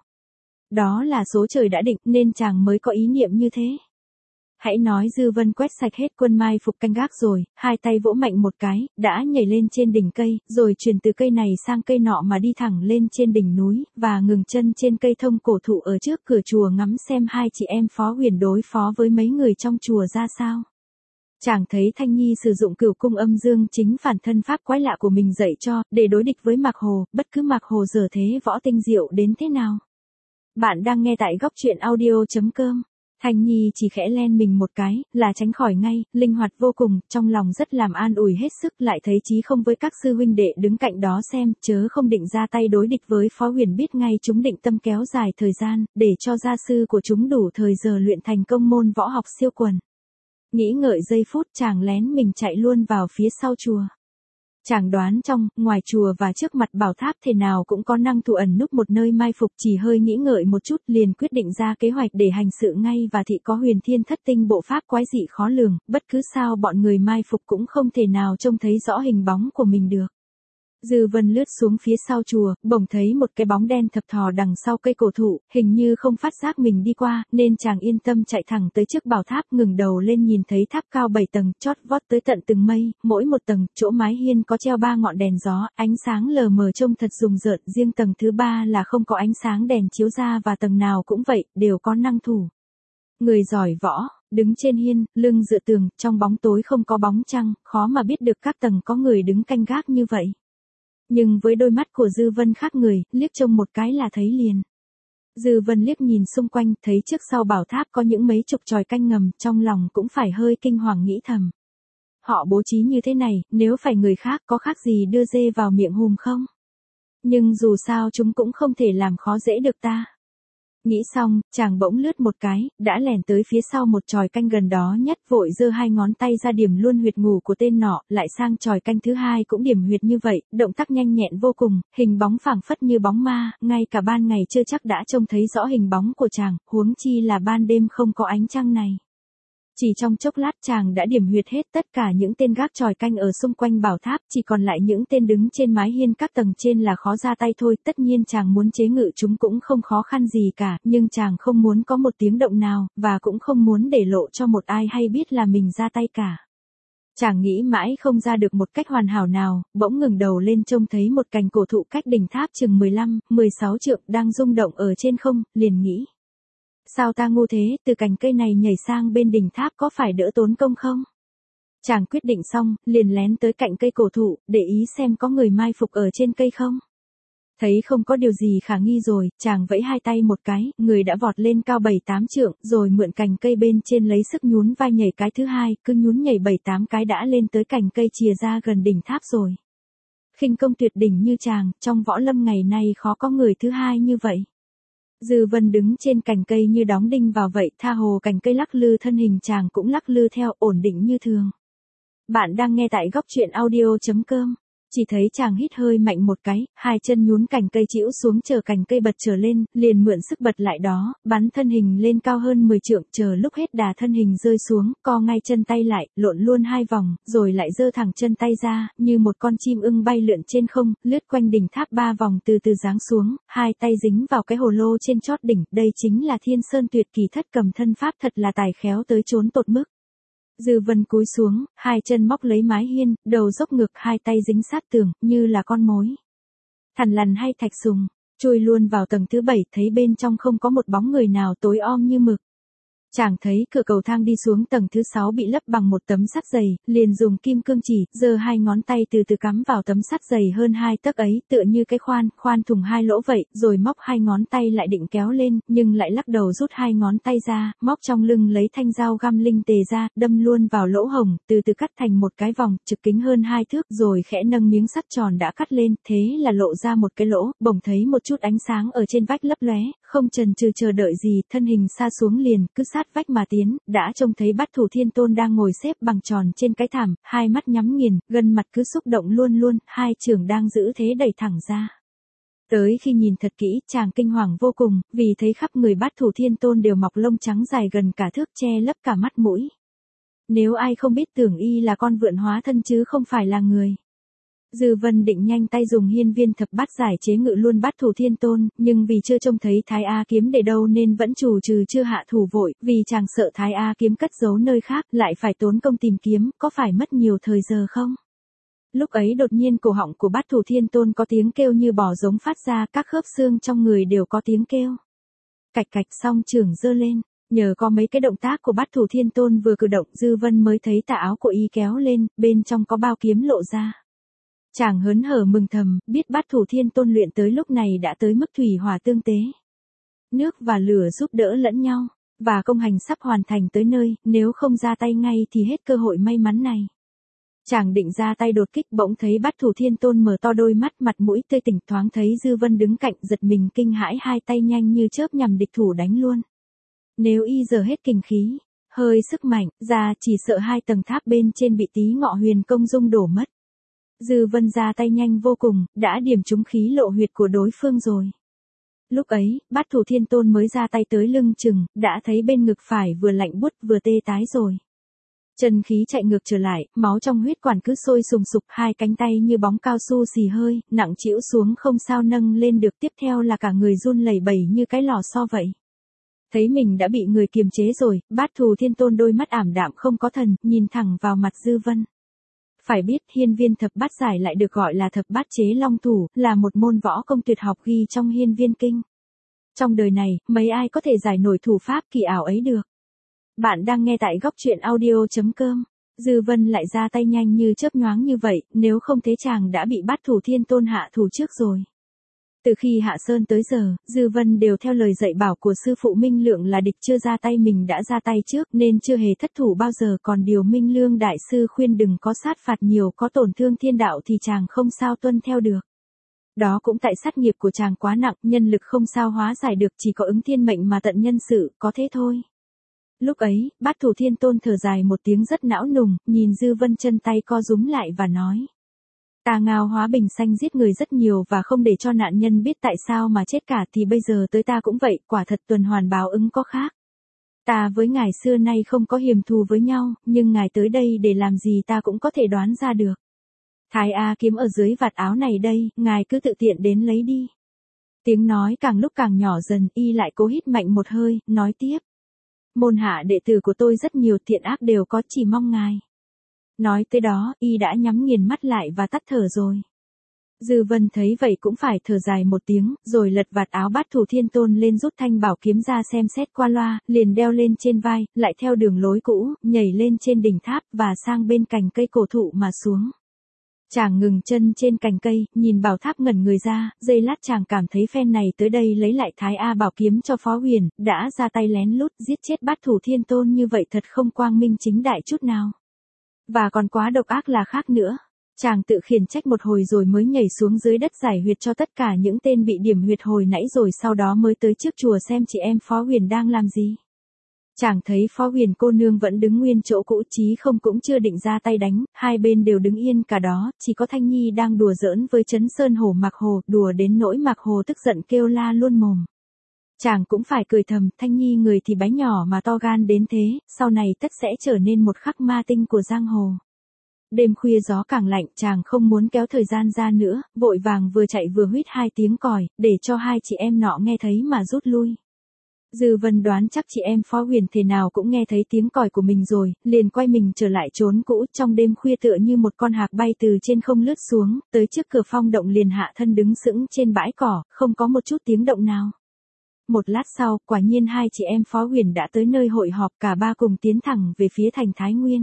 Đó là số trời đã định, nên chàng mới có ý niệm như thế. Hãy nói Dư Vân quét sạch hết quân mai phục canh gác rồi, hai tay vỗ mạnh một cái, đã nhảy lên trên đỉnh cây, rồi chuyển từ cây này sang cây nọ mà đi thẳng lên trên đỉnh núi, và ngừng chân trên cây thông cổ thụ ở trước cửa chùa ngắm xem hai chị em Phó Huyền đối phó với mấy người trong chùa ra sao. Chàng thấy Thanh Nhi sử dụng cửu cung âm dương chính phản thân pháp quái lạ của mình dạy cho, để đối địch với Mạc Hồ, bất cứ Mạc Hồ giờ thế võ tinh diệu đến thế nào. Bạn đang nghe tại góc truyện audio.com. Thanh Nhi chỉ khẽ len mình một cái, là tránh khỏi ngay, linh hoạt vô cùng, trong lòng rất làm an ủi hết sức, lại thấy chí không với các sư huynh đệ đứng cạnh đó xem, chớ không định ra tay đối địch với Phó Huyền biết ngay chúng định tâm kéo dài thời gian, để cho gia sư của chúng đủ thời giờ luyện thành công môn võ học siêu quần. Nghĩ ngợi giây phút, chàng lén mình chạy luôn vào phía sau chùa. Chàng đoán trong, ngoài chùa và trước mặt bảo tháp thế nào cũng có năng thủ ẩn núp một nơi mai phục, chỉ hơi nghĩ ngợi một chút liền quyết định ra kế hoạch để hành sự ngay, và thị có huyền thiên thất tinh bộ pháp quái dị khó lường, bất cứ sao bọn người mai phục cũng không thể nào trông thấy rõ hình bóng của mình được. Dư Vân lướt xuống phía sau chùa, bỗng thấy một cái bóng đen thập thò đằng sau cây cổ thụ, hình như không phát giác mình đi qua, nên chàng yên tâm chạy thẳng tới trước bảo tháp, ngừng đầu lên nhìn thấy tháp cao bảy tầng, chót vót tới tận từng mây, mỗi một tầng, chỗ mái hiên có treo ba ngọn đèn gió, ánh sáng lờ mờ trông thật rùng rợn, riêng tầng thứ ba là không có ánh sáng đèn chiếu ra và tầng nào cũng vậy, đều có năng thủ. Người giỏi võ, đứng trên hiên, lưng dựa tường, trong bóng tối không có bóng trăng, khó mà biết được các tầng có người đứng canh gác như vậy. Nhưng với đôi mắt của Dư Vân khác người, liếc trông một cái là thấy liền. Dư Vân liếc nhìn xung quanh, thấy trước sau bảo tháp có những mấy chục chòi canh ngầm, trong lòng cũng phải hơi kinh hoàng nghĩ thầm. Họ bố trí như thế này, nếu phải người khác có khác gì đưa dê vào miệng hùm không? Nhưng dù sao chúng cũng không thể làm khó dễ được ta. Nghĩ xong, chàng bỗng lướt một cái, đã lèn tới phía sau một chòi canh gần đó nhất, vội giơ hai ngón tay ra điểm luôn huyệt ngủ của tên nọ, lại sang chòi canh thứ hai cũng điểm huyệt như vậy, động tác nhanh nhẹn vô cùng, hình bóng phảng phất như bóng ma, ngay cả ban ngày chưa chắc đã trông thấy rõ hình bóng của chàng, huống chi là ban đêm không có ánh trăng này. Chỉ trong chốc lát chàng đã điểm huyệt hết tất cả những tên gác chòi canh ở xung quanh bảo tháp, chỉ còn lại những tên đứng trên mái hiên các tầng trên là khó ra tay thôi, tất nhiên chàng muốn chế ngự chúng cũng không khó khăn gì cả, nhưng chàng không muốn có một tiếng động nào, và cũng không muốn để lộ cho một ai hay biết là mình ra tay cả. Chàng nghĩ mãi không ra được một cách hoàn hảo nào, bỗng ngừng đầu lên trông thấy một cành cổ thụ cách đỉnh tháp chừng mười lăm, mười sáu trượng đang rung động ở trên không, liền nghĩ. Sao ta ngu thế, từ cành cây này nhảy sang bên đỉnh tháp có phải đỡ tốn công không? Chàng quyết định xong, liền lén tới cạnh cây cổ thụ, để ý xem có người mai phục ở trên cây không. Thấy không có điều gì khả nghi rồi, chàng vẫy hai tay một cái, người đã vọt lên cao bảy tám trượng, rồi mượn cành cây bên trên lấy sức nhún vai nhảy cái thứ hai, cứ nhún nhảy bảy tám cái đã lên tới cành cây chìa ra gần đỉnh tháp rồi. Khinh công tuyệt đỉnh như chàng, trong võ lâm ngày nay khó có người thứ hai như vậy. Dư Vân đứng trên cành cây như đóng đinh vào vậy, tha hồ cành cây lắc lư thân hình chàng cũng lắc lư theo, ổn định như thường. Bạn đang nghe tại góc truyện audio.com. Chỉ thấy chàng hít hơi mạnh một cái, hai chân nhún cành cây chĩu xuống chờ cành cây bật trở lên, liền mượn sức bật lại đó, bắn thân hình lên cao hơn mười trượng, chờ lúc hết đà thân hình rơi xuống, co ngay chân tay lại, lộn luôn hai vòng, rồi lại giơ thẳng chân tay ra, như một con chim ưng bay lượn trên không, lướt quanh đỉnh tháp ba vòng từ từ giáng xuống, hai tay dính vào cái hồ lô trên chót đỉnh, đây chính là Thiên Sơn Tuyệt Kỳ Thất Cầm Thân Pháp, thật là tài khéo tới chốn tột mức. Dư Vân cúi xuống, hai chân móc lấy mái hiên, đầu dốc ngược, hai tay dính sát tường, như là con mối. Thằn lằn hay thạch sùng, chui luôn vào tầng thứ bảy, thấy bên trong không có một bóng người nào, tối om như mực. Chàng thấy cửa cầu thang đi xuống tầng thứ sáu bị lấp bằng một tấm sắt dày, liền dùng kim cương chỉ, giơ hai ngón tay từ từ cắm vào tấm sắt dày hơn hai tấc ấy, tựa như cái khoan, khoan thùng hai lỗ vậy, rồi móc hai ngón tay lại định kéo lên, nhưng lại lắc đầu rút hai ngón tay ra, móc trong lưng lấy thanh dao găm linh tề ra, đâm luôn vào lỗ hổng, từ từ cắt thành một cái vòng, trực kính hơn hai thước, rồi khẽ nâng miếng sắt tròn đã cắt lên, thế là lộ ra một cái lỗ, bỗng thấy một chút ánh sáng ở trên vách lấp lóe, không chần chừ chờ đợi gì, thân hình sa xuống liền, cứ sát vách mà tiến, đã trông thấy Bát Thủ Thiên Tôn đang ngồi xếp bằng tròn trên cái thảm, hai mắt nhắm nghiền, gân mặt cứ xúc động luôn luôn, hai chưởng đang giữ thế đẩy thẳng ra. Tới khi nhìn thật kỹ, chàng kinh hoàng vô cùng, vì thấy khắp người Bát Thủ Thiên Tôn đều mọc lông trắng dài gần cả thước, che lấp cả mắt mũi. Nếu ai không biết tưởng y là con vượn hóa thân chứ không phải là người. Dư Vân định nhanh tay dùng hiên viên thập bát giải chế ngự luôn Bát Thủ Thiên Tôn, nhưng vì chưa trông thấy Thái A kiếm để đâu nên vẫn trù trừ chưa hạ thủ vội, vì chàng sợ Thái A kiếm cất giấu nơi khác, lại phải tốn công tìm kiếm, có phải mất nhiều thời giờ không? Lúc ấy đột nhiên cổ họng của Bát Thủ Thiên Tôn có tiếng kêu như bò giống phát ra, các khớp xương trong người đều có tiếng kêu. Cạch cạch, song chưởng giơ lên, Nhờ có mấy cái động tác của Bát Thủ Thiên Tôn vừa cử động, Dư Vân mới thấy tà áo của y kéo lên, bên trong có bao kiếm lộ ra. Chàng hớn hở mừng thầm, biết Bát Thủ Thiên Tôn luyện tới lúc này đã tới mức thủy hỏa tương tế. Nước và lửa giúp đỡ lẫn nhau, và công hành sắp hoàn thành tới nơi, nếu không ra tay ngay thì hết cơ hội may mắn này. Chàng định ra tay đột kích, bỗng thấy Bát Thủ Thiên Tôn mở to đôi mắt, mặt mũi tươi tỉnh, thoáng thấy Dư Vân đứng cạnh, giật mình kinh hãi, hai tay nhanh như chớp nhằm địch thủ đánh luôn. Nếu y giờ hết kinh khí, hơi sức mạnh ra, chỉ sợ hai tầng tháp bên trên bị Tí Ngọ Huyền Công rung đổ mất. Dư Vân ra tay nhanh vô cùng, đã điểm trúng khí lộ huyệt của đối phương rồi. Lúc ấy, Bát Thủ Thiên Tôn mới ra tay tới lưng chừng, đã thấy bên ngực phải vừa lạnh buốt vừa tê tái rồi. Chân khí chạy ngược trở lại, máu trong huyết quản cứ sôi sùng sục, hai cánh tay như bóng cao su xì hơi, nặng trĩu xuống không sao nâng lên được, tiếp theo là cả người run lẩy bẩy như cái lò xo vậy. Thấy mình đã bị người kiềm chế rồi, Bát Thủ Thiên Tôn đôi mắt ảm đạm không có thần, nhìn thẳng vào mặt Dư Vân. Phải biết Hiên Viên Thập Bát Giải lại được gọi là Thập Bát Chế Long Thủ, là một môn võ công tuyệt học ghi trong Hiên Viên Kinh. Trong đời này, mấy ai có thể giải nổi thủ pháp kỳ ảo ấy được. Bạn đang nghe tại góc truyện audio chấm com. Dư Vân lại ra tay nhanh như chớp nhoáng như vậy, nếu không thế chàng đã bị Bát Thủ Thiên Tôn hạ thủ trước rồi. Từ khi hạ sơn tới giờ, Dư Vân đều theo lời dạy bảo của sư phụ Minh Lượng là địch chưa ra tay mình đã ra tay trước, nên chưa hề thất thủ bao giờ, còn điều Minh Lương đại sư khuyên đừng có sát phạt nhiều, có tổn thương thiên đạo thì chàng không sao tuân theo được. Đó cũng tại sát nghiệp của chàng quá nặng, nhân lực không sao hóa giải được, chỉ có ứng thiên mệnh mà tận nhân sự, có thế thôi. Lúc ấy, Bát Thủ Thiên Tôn thở dài một tiếng rất não nùng, nhìn Dư Vân chân tay co rúm lại và nói. Ta Ngao Hóa Bình Xanh giết người rất nhiều và không để cho nạn nhân biết tại sao mà chết cả, thì bây giờ tới ta cũng vậy, quả thật tuần hoàn báo ứng có khác. Ta với ngài xưa nay không có hiềm thù với nhau, nhưng ngài tới đây để làm gì ta cũng có thể đoán ra được. Thái A kiếm ở dưới vạt áo này đây, ngài cứ tự tiện đến lấy đi. Tiếng nói càng lúc càng nhỏ dần, y lại cố hít mạnh một hơi, nói tiếp. Môn hạ đệ tử của tôi rất nhiều, thiện ác đều có, chỉ mong ngài. Nói tới đó, y đã nhắm nghiền mắt lại và tắt thở rồi. Dư Vân thấy vậy cũng phải thở dài một tiếng, rồi lật vạt áo Bát Thủ Thiên Tôn lên, rút thanh bảo kiếm ra xem xét qua loa, liền đeo lên trên vai, lại theo đường lối cũ, nhảy lên trên đỉnh tháp và sang bên cành cây cổ thụ mà xuống. Chàng ngừng chân trên cành cây, nhìn bảo tháp ngẩn người ra, giây lát chàng cảm thấy phen này tới đây lấy lại Thái A bảo kiếm cho Phó Huyền, đã ra tay lén lút giết chết Bát Thủ Thiên Tôn như vậy thật không quang minh chính đại chút nào. Và còn quá độc ác là khác nữa. Chàng tự khiển trách một hồi rồi mới nhảy xuống dưới đất giải huyệt cho tất cả những tên bị điểm huyệt hồi nãy, rồi sau đó mới tới trước chùa xem chị em Phó Huyền đang làm gì. Chàng thấy Phó Huyền cô nương vẫn đứng nguyên chỗ cũ, chí không cũng chưa định ra tay đánh, hai bên đều đứng yên cả đó, chỉ có Thanh Nhi đang đùa giỡn với Trấn Sơn Hổ Mạc Hồ, đùa đến nỗi Mạc Hồ tức giận kêu la luôn mồm. Chàng cũng phải cười thầm, Thanh Nhi người thì bé nhỏ mà to gan đến thế, sau này tất sẽ trở nên một khắc ma tinh của giang hồ. Đêm khuya gió càng lạnh, chàng không muốn kéo thời gian ra nữa, vội vàng vừa chạy vừa huýt hai tiếng còi, để cho hai chị em nọ nghe thấy mà rút lui. Dư Vân đoán chắc chị em Phó Huyền thế nào cũng nghe thấy tiếng còi của mình rồi, liền quay mình trở lại trốn cũ, trong đêm khuya tựa như một con hạc bay từ trên không lướt xuống, tới trước cửa phong động liền hạ thân đứng sững trên bãi cỏ, không có một chút tiếng động nào. Một lát sau, quả nhiên hai chị em Phó Huyền đã tới nơi hội họp, cả ba cùng tiến thẳng về phía thành Thái Nguyên.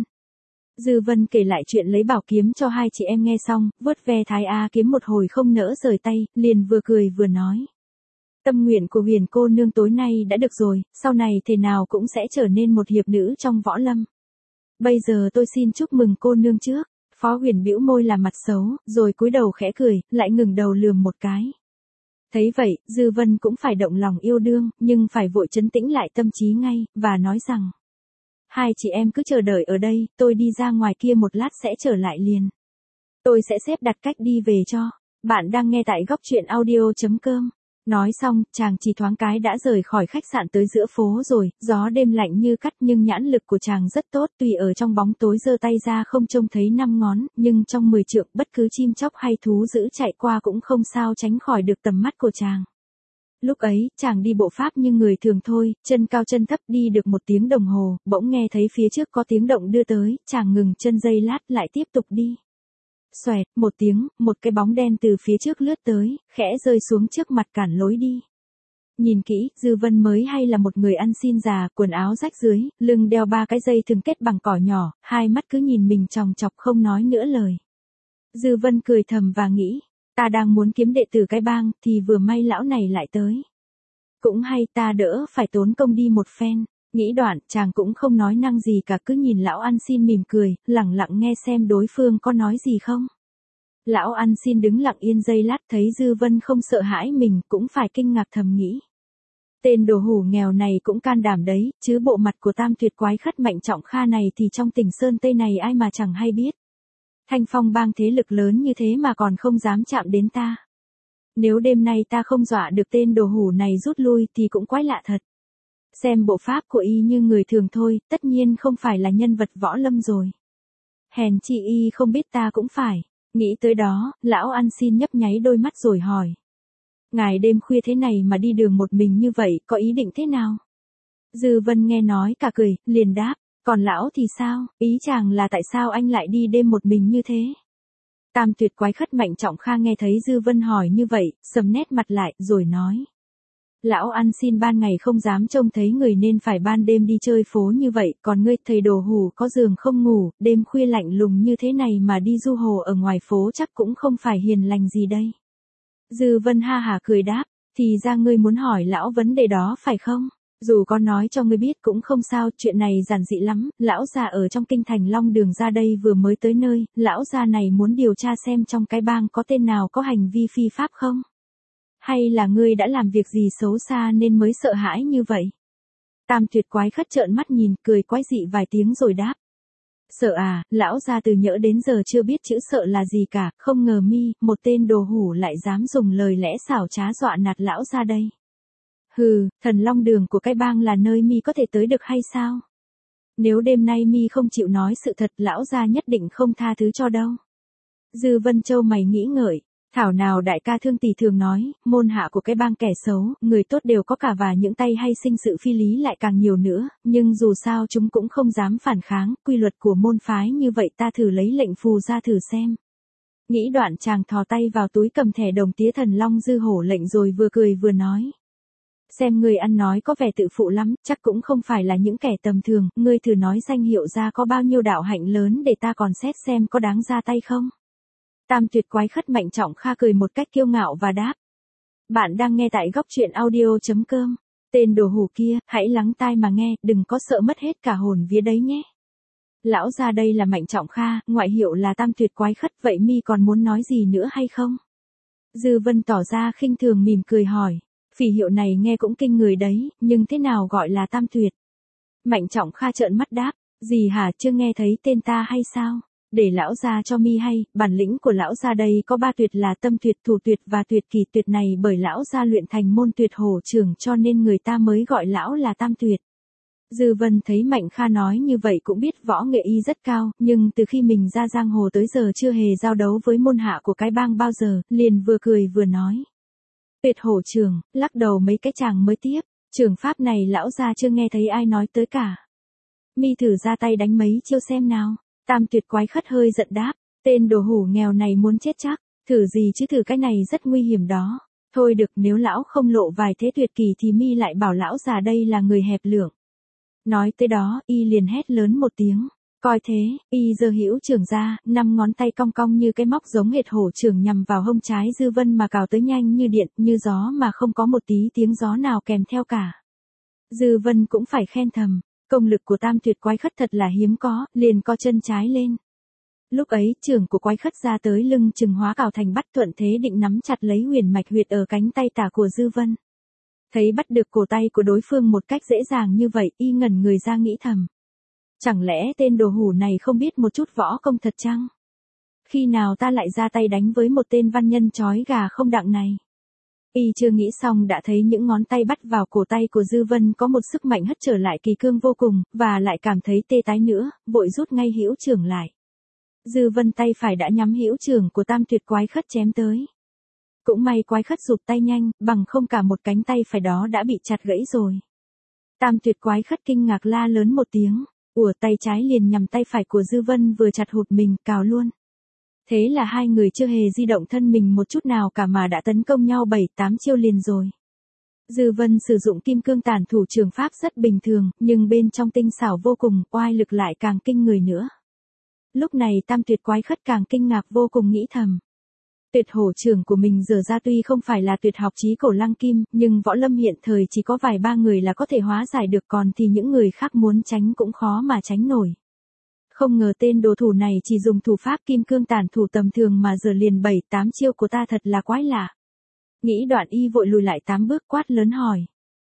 Dư Vân kể lại chuyện lấy bảo kiếm cho hai chị em nghe xong, vuốt ve Thái A kiếm một hồi không nỡ rời tay, liền vừa cười vừa nói. Tâm nguyện của Huyền cô nương tối nay đã được rồi, sau này thế nào cũng sẽ trở nên một hiệp nữ trong võ lâm. Bây giờ tôi xin chúc mừng cô nương trước. Phó Huyền bĩu môi làm mặt xấu, rồi cúi đầu khẽ cười, lại ngừng đầu lườm một cái. Thấy vậy, Dư Vân cũng phải động lòng yêu đương, nhưng phải vội trấn tĩnh lại tâm trí ngay, và nói rằng. Hai chị em cứ chờ đợi ở đây, tôi đi ra ngoài kia một lát sẽ trở lại liền. Tôi sẽ xếp đặt cách đi về cho. Bạn đang nghe tại góc truyện audio chấm com. Nói xong, chàng chỉ thoáng cái đã rời khỏi khách sạn tới giữa phố rồi, gió đêm lạnh như cắt nhưng nhãn lực của chàng rất tốt, tuy ở trong bóng tối giơ tay ra không trông thấy năm ngón, nhưng trong mười trượng bất cứ chim chóc hay thú dữ chạy qua cũng không sao tránh khỏi được tầm mắt của chàng. Lúc ấy, chàng đi bộ pháp như người thường thôi, chân cao chân thấp đi được một tiếng đồng hồ, bỗng nghe thấy phía trước có tiếng động đưa tới, chàng ngừng chân giây lát lại tiếp tục đi. Xoẹt, một tiếng, một cái bóng đen từ phía trước lướt tới, khẽ rơi xuống trước mặt cản lối đi. nhìn kỹ, Dư Vân mới hay là một người ăn xin già, quần áo rách dưới, lưng đeo ba cái dây thừng kết bằng cỏ nhỏ, hai mắt cứ nhìn mình chòng chọc không nói nữa lời. Dư Vân cười thầm và nghĩ, ta đang muốn kiếm đệ tử cái bang, thì vừa may lão này lại tới. Cũng hay, ta đỡ phải tốn công đi một phen. Nghĩ đoạn, chàng cũng không nói năng gì cả, cứ nhìn lão ăn xin mỉm cười, lẳng lặng nghe xem đối phương có nói gì không. Lão ăn xin đứng lặng yên giây lát, thấy Dư Vân không sợ hãi mình, cũng phải kinh ngạc thầm nghĩ. Tên đồ hủ nghèo này cũng can đảm đấy, chứ bộ mặt của tam tuyệt quái khất Mạnh Trọng Kha này thì trong tỉnh Sơn Tây này ai mà chẳng hay biết. Thanh Phong bang thế lực lớn như thế mà còn không dám chạm đến ta. Nếu đêm nay ta không dọa được tên đồ hủ này rút lui thì cũng quái lạ thật. Xem bộ pháp của y như người thường thôi, tất nhiên không phải là nhân vật võ lâm rồi. Hèn chi y không biết ta cũng phải. Nghĩ tới đó, lão ăn xin nhấp nháy đôi mắt rồi hỏi. Ngài đêm khuya thế này mà đi đường một mình như vậy, có ý định thế nào? Dư Vân nghe nói cả cười, liền đáp, còn lão thì sao, ý chàng là tại sao anh lại đi đêm một mình như thế? Tam tuyệt quái khất Mạnh Trọng Kha nghe thấy Dư Vân hỏi như vậy, sầm nét mặt lại, rồi nói. Lão ăn xin ban ngày không dám trông thấy người nên phải ban đêm đi chơi phố như vậy, còn ngươi thầy đồ hủ có giường không ngủ, đêm khuya lạnh lùng như thế này mà đi du hồ ở ngoài phố chắc cũng không phải hiền lành gì đây. Dư Vân ha hả cười đáp, thì ra ngươi muốn hỏi lão vấn đề đó phải không? Dù có nói cho ngươi biết cũng không sao, chuyện này giản dị lắm, lão già ở trong kinh thành Long Đường ra đây vừa mới tới nơi, lão già này muốn điều tra xem trong cái bang có tên nào có hành vi phi pháp không? Hay là ngươi đã làm việc gì xấu xa nên mới sợ hãi như vậy? Tam tuyệt quái khất trợn mắt nhìn, cười quái dị vài tiếng rồi đáp. Sợ à, lão gia từ nhỡ đến giờ chưa biết chữ sợ là gì cả, không ngờ mi, một tên đồ hủ lại dám dùng lời lẽ xảo trá dọa nạt lão gia đây. Hừ, thần Long Đường của cái bang là nơi mi có thể tới được hay sao? Nếu đêm nay mi không chịu nói sự thật, lão gia nhất định không tha thứ cho đâu. Dư Vân Châu mày nghĩ ngợi. Thảo nào đại ca Thương Tỷ thường nói, môn hạ của cái bang kẻ xấu, người tốt đều có cả và những tay hay sinh sự phi lý lại càng nhiều nữa, nhưng dù sao chúng cũng không dám phản kháng, quy luật của môn phái như vậy ta thử lấy lệnh phù ra thử xem. Nghĩ đoạn chàng thò tay vào túi cầm thẻ đồng tía thần long dư hổ lệnh rồi vừa cười vừa nói. Xem người ăn nói có vẻ tự phụ lắm, chắc cũng không phải là những kẻ tầm thường, ngươi thử nói danh hiệu ra có bao nhiêu đạo hạnh lớn để ta còn xét xem có đáng ra tay không. Tam tuyệt quái khất Mạnh Trọng Kha cười một cách kiêu ngạo và đáp. Bạn đang nghe tại góc truyện audio chấm com. Tên đồ hủ kia, hãy lắng tai mà nghe, đừng có sợ mất hết cả hồn vía đấy nhé. Lão gia đây là Mạnh Trọng Kha, ngoại hiệu là Tam tuyệt quái khất, vậy mi còn muốn nói gì nữa hay không? Dư Vân tỏ ra khinh thường mỉm cười hỏi. Phỉ hiệu này nghe cũng kinh người đấy, nhưng thế nào gọi là Tam tuyệt? Mạnh Trọng Kha trợn mắt đáp. Gì hả, chưa nghe thấy tên ta hay sao? Để lão gia cho mi hay, bản lĩnh của lão gia đây có ba tuyệt là tâm tuyệt, thủ tuyệt và tuyệt kỳ tuyệt này bởi lão gia luyện thành môn tuyệt hổ trưởng cho nên người ta mới gọi lão là Tam tuyệt. Dư Vân thấy Mạnh Kha nói như vậy cũng biết võ nghệ y rất cao, nhưng từ khi mình ra giang hồ tới giờ chưa hề giao đấu với môn hạ của cái bang bao giờ, liền vừa cười vừa nói. Tuyệt hổ trưởng, lắc đầu mấy cái chàng mới tiếp, trưởng pháp này lão gia chưa nghe thấy ai nói tới cả. Mi thử ra tay đánh mấy chiêu xem nào. Tam tuyệt quái khất hơi giận đáp, tên đồ hủ nghèo này muốn chết chắc, thử gì chứ thử cái này rất nguy hiểm đó. Thôi được, nếu lão không lộ vài thế tuyệt kỳ thì mi lại bảo lão già đây là người hẹp lưỡng. Nói tới đó, y liền hét lớn một tiếng, coi thế, y giơ hữu trưởng ra, năm ngón tay cong cong như cái móc giống hệt hổ trưởng nhằm vào hông trái Dư Vân mà cào tới nhanh như điện, như gió mà không có một tí tiếng gió nào kèm theo cả. Dư Vân cũng phải khen thầm. Công lực của tam tuyệt quái khất thật là hiếm có, liền co chân trái lên. Lúc ấy, trưởng của quái khất ra tới lưng chừng hóa cào thành bắt thuận thế định nắm chặt lấy huyền mạch huyệt ở cánh tay tả của Dư Vân. Thấy bắt được cổ tay của đối phương một cách dễ dàng như vậy, y ngẩn người ra nghĩ thầm. Chẳng lẽ tên đồ hủ này không biết một chút võ công thật chăng? Khi nào ta lại ra tay đánh với một tên văn nhân chói gà không đặng này? Y chưa nghĩ xong đã thấy những ngón tay bắt vào cổ tay của Dư Vân có một sức mạnh hất trở lại kỳ cương vô cùng, và lại cảm thấy tê tái nữa, vội rút ngay hữu trưởng lại. Dư Vân tay phải đã nhắm hữu trưởng của tam tuyệt quái khất chém tới. Cũng may quái khất rụt tay nhanh, bằng không cả một cánh tay phải đó đã bị chặt gãy rồi. Tam tuyệt quái khất kinh ngạc la lớn một tiếng, ủa tay trái liền nhằm tay phải của Dư Vân vừa chặt hụt mình, cào luôn. Thế là hai người chưa hề di động thân mình một chút nào cả mà đã tấn công nhau bảy tám chiêu liền rồi. Dư Vân sử dụng kim cương tản thủ trường pháp rất bình thường, nhưng bên trong tinh xảo vô cùng, oai lực lại càng kinh người nữa. Lúc này Tam Tuyệt Quái Khất càng kinh ngạc vô cùng nghĩ thầm. Tuyệt hổ trưởng của mình giờ ra tuy không phải là tuyệt học chí cổ lăng kim, nhưng võ lâm hiện thời chỉ có vài ba người là có thể hóa giải được, còn thì những người khác muốn tránh cũng khó mà tránh nổi. Không ngờ tên đồ thủ này chỉ dùng thủ pháp kim cương tản thủ tầm thường mà giờ liền bảy tám chiêu của ta, thật là quái lạ. Nghĩ đoạn y vội lùi lại tám bước quát lớn hỏi.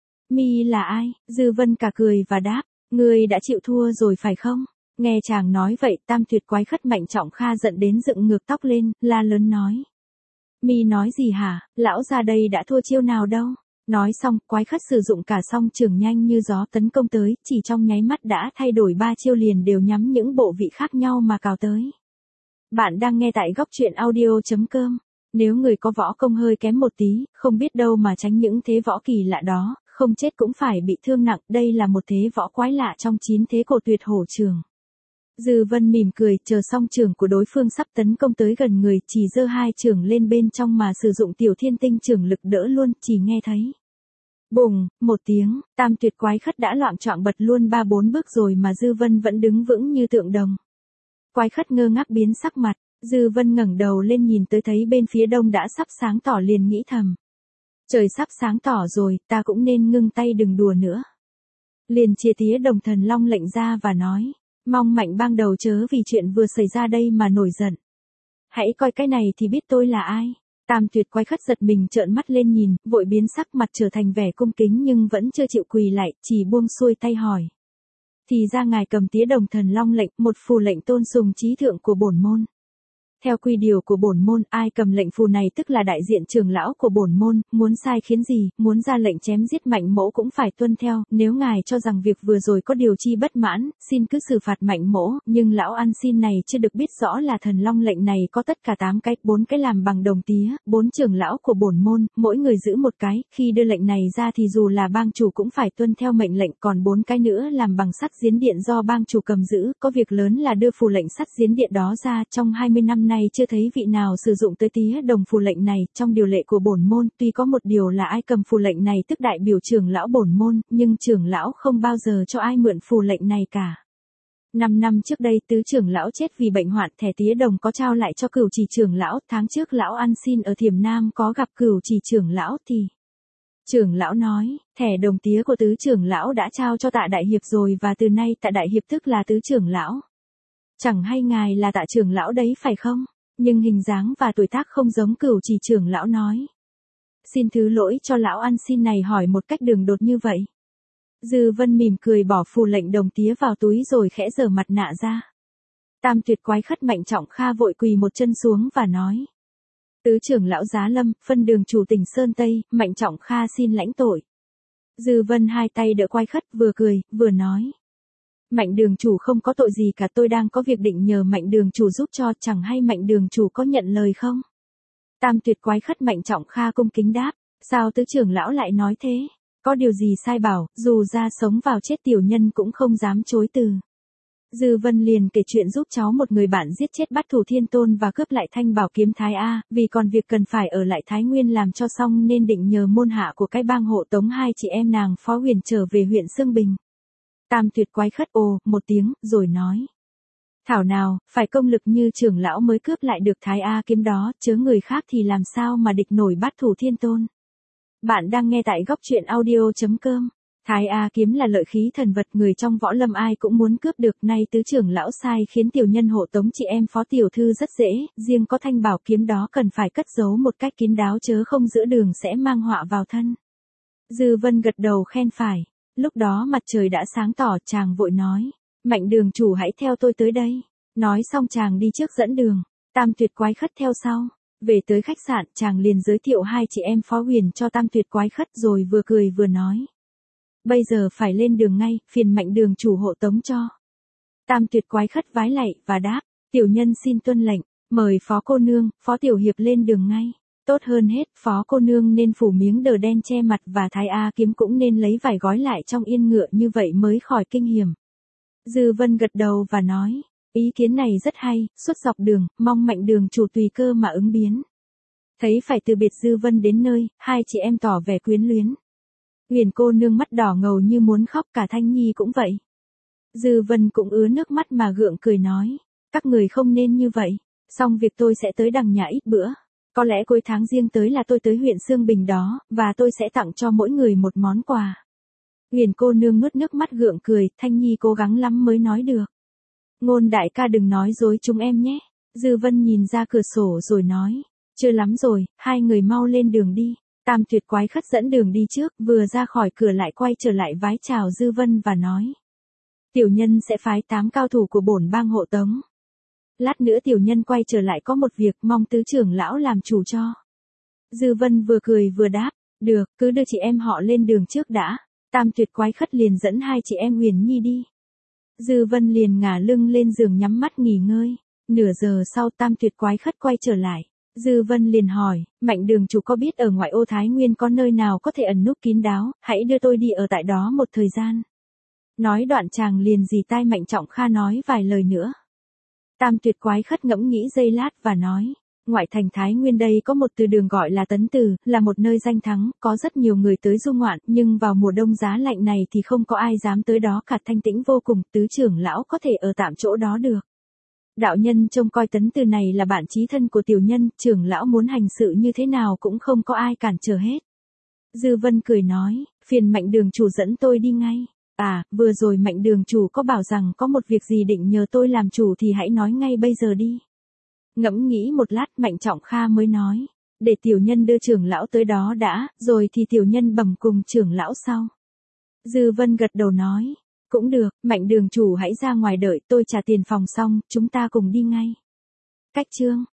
Mi là ai? Dư Vân cả cười và đáp, ngươi đã chịu thua rồi phải không? Nghe chàng nói vậy, Tam Tuyệt Quái Khất Mạnh Trọng Kha giận đến dựng ngược tóc lên, la lớn nói. Mi nói gì hả, lão ra đây đã thua chiêu nào đâu. Nói xong, Quái Khất sử dụng cả song trường nhanh như gió tấn công tới, chỉ trong nháy mắt đã thay đổi ba chiêu liền đều nhắm những bộ vị khác nhau mà cào tới. Bạn đang nghe tại góc truyện audio chấm com. Nếu người có võ công hơi kém một tí, không biết đâu mà tránh những thế võ kỳ lạ đó, không chết cũng phải bị thương nặng, đây là một thế võ quái lạ trong chín thế cổ tuyệt hổ trường. Dư Vân mỉm cười, chờ xong trường của đối phương sắp tấn công tới gần người, chỉ giơ hai trường lên bên trong mà sử dụng tiểu thiên tinh trường lực đỡ luôn, chỉ nghe thấy. Bùng, một tiếng, Tam Tuyệt Quái Khất đã loạng choạng bật luôn ba bốn bước rồi mà Dư Vân vẫn đứng vững như tượng đồng. Quái Khất ngơ ngác biến sắc mặt, Dư Vân ngẩng đầu lên nhìn tới thấy bên phía đông đã sắp sáng tỏ liền nghĩ thầm. Trời sắp sáng tỏ rồi, ta cũng nên ngưng tay đừng đùa nữa. Liền chia tía Đồng Thần Long lệnh ra và nói. Mong Mạnh Bang đầu chớ vì chuyện vừa xảy ra đây mà nổi giận. Hãy coi cái này thì biết tôi là ai. Tam Tuyệt Quái Khất giật mình trợn mắt lên nhìn, vội biến sắc mặt trở thành vẻ cung kính nhưng vẫn chưa chịu quỳ lại, chỉ buông xuôi tay hỏi. Thì ra ngài cầm tía Đồng Thần Long lệnh, một phù lệnh tôn sùng trí thượng của bổn môn. Theo quy điều của bổn môn, ai cầm lệnh phù này tức là đại diện trưởng lão của bổn môn, muốn sai khiến gì, muốn ra lệnh chém giết Mạnh Mỗ cũng phải tuân theo, nếu ngài cho rằng việc vừa rồi có điều chi bất mãn, xin cứ xử phạt Mạnh Mỗ, nhưng lão ăn xin này chưa được biết rõ là thần long lệnh này có tất cả tám cái, bốn cái làm bằng đồng tía, bốn trưởng lão của bổn môn, mỗi người giữ một cái, khi đưa lệnh này ra thì dù là bang chủ cũng phải tuân theo mệnh lệnh, còn bốn cái nữa làm bằng sắt giếng điện do bang chủ cầm giữ, có việc lớn là đưa phù lệnh sắt giếng điện đó ra, trong hai mươi năm nay chưa thấy vị nào sử dụng tới tía đồng phù lệnh này, trong điều lệ của bổn môn, tuy có một điều là ai cầm phù lệnh này tức đại biểu trưởng lão bổn môn, nhưng trưởng lão không bao giờ cho ai mượn phù lệnh này cả. Năm năm trước đây tứ trưởng lão chết vì bệnh hoạn, thẻ tía đồng có trao lại cho Cửu Chỉ trưởng lão, tháng trước lão ăn xin ở Thiểm Nam có gặp Cửu Chỉ trưởng lão thì trưởng lão nói, thẻ đồng tía của tứ trưởng lão đã trao cho Tạ đại hiệp rồi và từ nay Tạ đại hiệp tức là tứ trưởng lão. Chẳng hay ngài là Tạ trưởng lão đấy phải không? Nhưng hình dáng và tuổi tác không giống Cửu Chỉ trưởng lão nói. Xin thứ lỗi cho lão ăn xin này hỏi một cách đường đột như vậy. Dư Vân mỉm cười bỏ phù lệnh đồng tía vào túi rồi khẽ giở mặt nạ ra. Tam Tuyệt Quái Khất Mạnh Trọng Kha vội quỳ một chân xuống và nói. Tứ trưởng lão Giá Lâm, phân đường chủ tỉnh Sơn Tây, Mạnh Trọng Kha xin lãnh tội. Dư Vân hai tay đỡ Quái Khất vừa cười, vừa nói. Mạnh đường chủ không có tội gì cả, tôi đang có việc định nhờ Mạnh đường chủ giúp cho, chẳng hay Mạnh đường chủ có nhận lời không? Tam Tuyệt Quái Khất Mạnh Trọng Kha cung kính đáp, sao tứ trưởng lão lại nói thế? Có điều gì sai bảo, dù ra sống vào chết tiểu nhân cũng không dám chối từ. Dư Vân liền kể chuyện giúp cháu một người bạn giết chết Bát Thủ Thiên Tôn và cướp lại thanh bảo kiếm Thái A, vì còn việc cần phải ở lại Thái Nguyên làm cho xong nên định nhờ môn hạ của cái bang hộ tống hai chị em nàng Phó Huyền trở về huyện Sương Bình. Tam Tuyệt Quái Khất ồ một tiếng, rồi nói. Thảo nào, phải công lực như trưởng lão mới cướp lại được Thái A kiếm đó, chớ người khác thì làm sao mà địch nổi Bát Thủ Thiên Tôn. Bạn đang nghe tại góc truyện audio chấm com. Thái A kiếm là lợi khí thần vật, người trong võ lâm ai cũng muốn cướp được, nay tứ trưởng lão sai khiến tiểu nhân hộ tống chị em Phó tiểu thư rất dễ, riêng có thanh bảo kiếm đó cần phải cất giấu một cách kín đáo chớ không giữa đường sẽ mang họa vào thân. Dư Vân gật đầu khen phải. Lúc đó mặt trời đã sáng tỏ, chàng vội nói, Mạnh đường chủ hãy theo tôi tới đây. Nói xong chàng đi trước dẫn đường, Tam Tuyệt Quái Khất theo sau. Về tới khách sạn, chàng liền giới thiệu hai chị em Phó Huyền cho Tam Tuyệt Quái Khất rồi vừa cười vừa nói. Bây giờ phải lên đường ngay, phiền Mạnh đường chủ hộ tống cho. Tam Tuyệt Quái Khất vái lạy và đáp, tiểu nhân xin tuân lệnh, mời Phó cô nương, Phó tiểu hiệp lên đường ngay. Tốt hơn hết, Phó cô nương nên phủ miếng đờ đen che mặt và Thái A kiếm cũng nên lấy vải gói lại trong yên ngựa, như vậy mới khỏi kinh hiểm. Dư Vân gật đầu và nói, ý kiến này rất hay, suốt dọc đường, mong Mạnh đường chủ tùy cơ mà ứng biến. Thấy phải từ biệt Dư Vân đến nơi, hai chị em tỏ vẻ quyến luyến. Huyền cô nương mắt đỏ ngầu như muốn khóc, cả Thanh Nhi cũng vậy. Dư Vân cũng ứa nước mắt mà gượng cười nói, các người không nên như vậy, xong việc tôi sẽ tới đằng nhà ít bữa. Có lẽ cuối tháng riêng tới là tôi tới huyện Sương Bình đó, và tôi sẽ tặng cho mỗi người một món quà. Huyền cô nương nuốt nước mắt gượng cười, Thanh Nhi cố gắng lắm mới nói được. Ngôn đại ca đừng nói dối chúng em nhé. Dư Vân nhìn ra cửa sổ rồi nói, chưa lắm rồi, hai người mau lên đường đi. Tam Tuyệt Quái Khất dẫn đường đi trước, vừa ra khỏi cửa lại quay trở lại vái chào Dư Vân và nói. Tiểu nhân sẽ phái tám cao thủ của bổn bang hộ tống. Lát nữa tiểu nhân quay trở lại có một việc mong tứ trưởng lão làm chủ cho. Dư Vân vừa cười vừa đáp, được, cứ đưa chị em họ lên đường trước đã. Tam Tuyệt Quái Khất liền dẫn hai chị em Huyền Nhi đi. Dư Vân liền ngả lưng lên giường nhắm mắt nghỉ ngơi. Nửa giờ sau Tam Tuyệt Quái Khất quay trở lại. Dư Vân liền hỏi, Mạnh đường chủ có biết ở ngoại ô Thái Nguyên có nơi nào có thể ẩn núp kín đáo, hãy đưa tôi đi ở tại đó một thời gian. Nói đoạn chàng liền dì tai Mạnh Trọng Kha nói vài lời nữa. Tam Tuyệt Quái Khất ngẫm nghĩ giây lát và nói, ngoại thành Thái Nguyên đây có một từ đường gọi là Tấn Từ, là một nơi danh thắng, có rất nhiều người tới du ngoạn, nhưng vào mùa đông giá lạnh này thì không có ai dám tới đó cả, thanh tĩnh vô cùng, tứ trưởng lão có thể ở tạm chỗ đó được. Đạo nhân trông coi Tấn Từ này là bạn chí thân của tiểu nhân, trưởng lão muốn hành sự như thế nào cũng không có ai cản trở hết. Dư Vân cười nói, phiền Mạnh đường chủ dẫn tôi đi ngay. À, vừa rồi Mạnh đường chủ có bảo rằng có một việc gì định nhờ tôi làm chủ thì hãy nói ngay bây giờ đi. Ngẫm nghĩ một lát Mạnh Trọng Kha mới nói, để tiểu nhân đưa trưởng lão tới đó đã, rồi thì tiểu nhân bẩm cùng trưởng lão sau. Dư Vân gật đầu nói, cũng được, Mạnh đường chủ hãy ra ngoài đợi tôi trả tiền phòng xong, chúng ta cùng đi ngay. Cách chương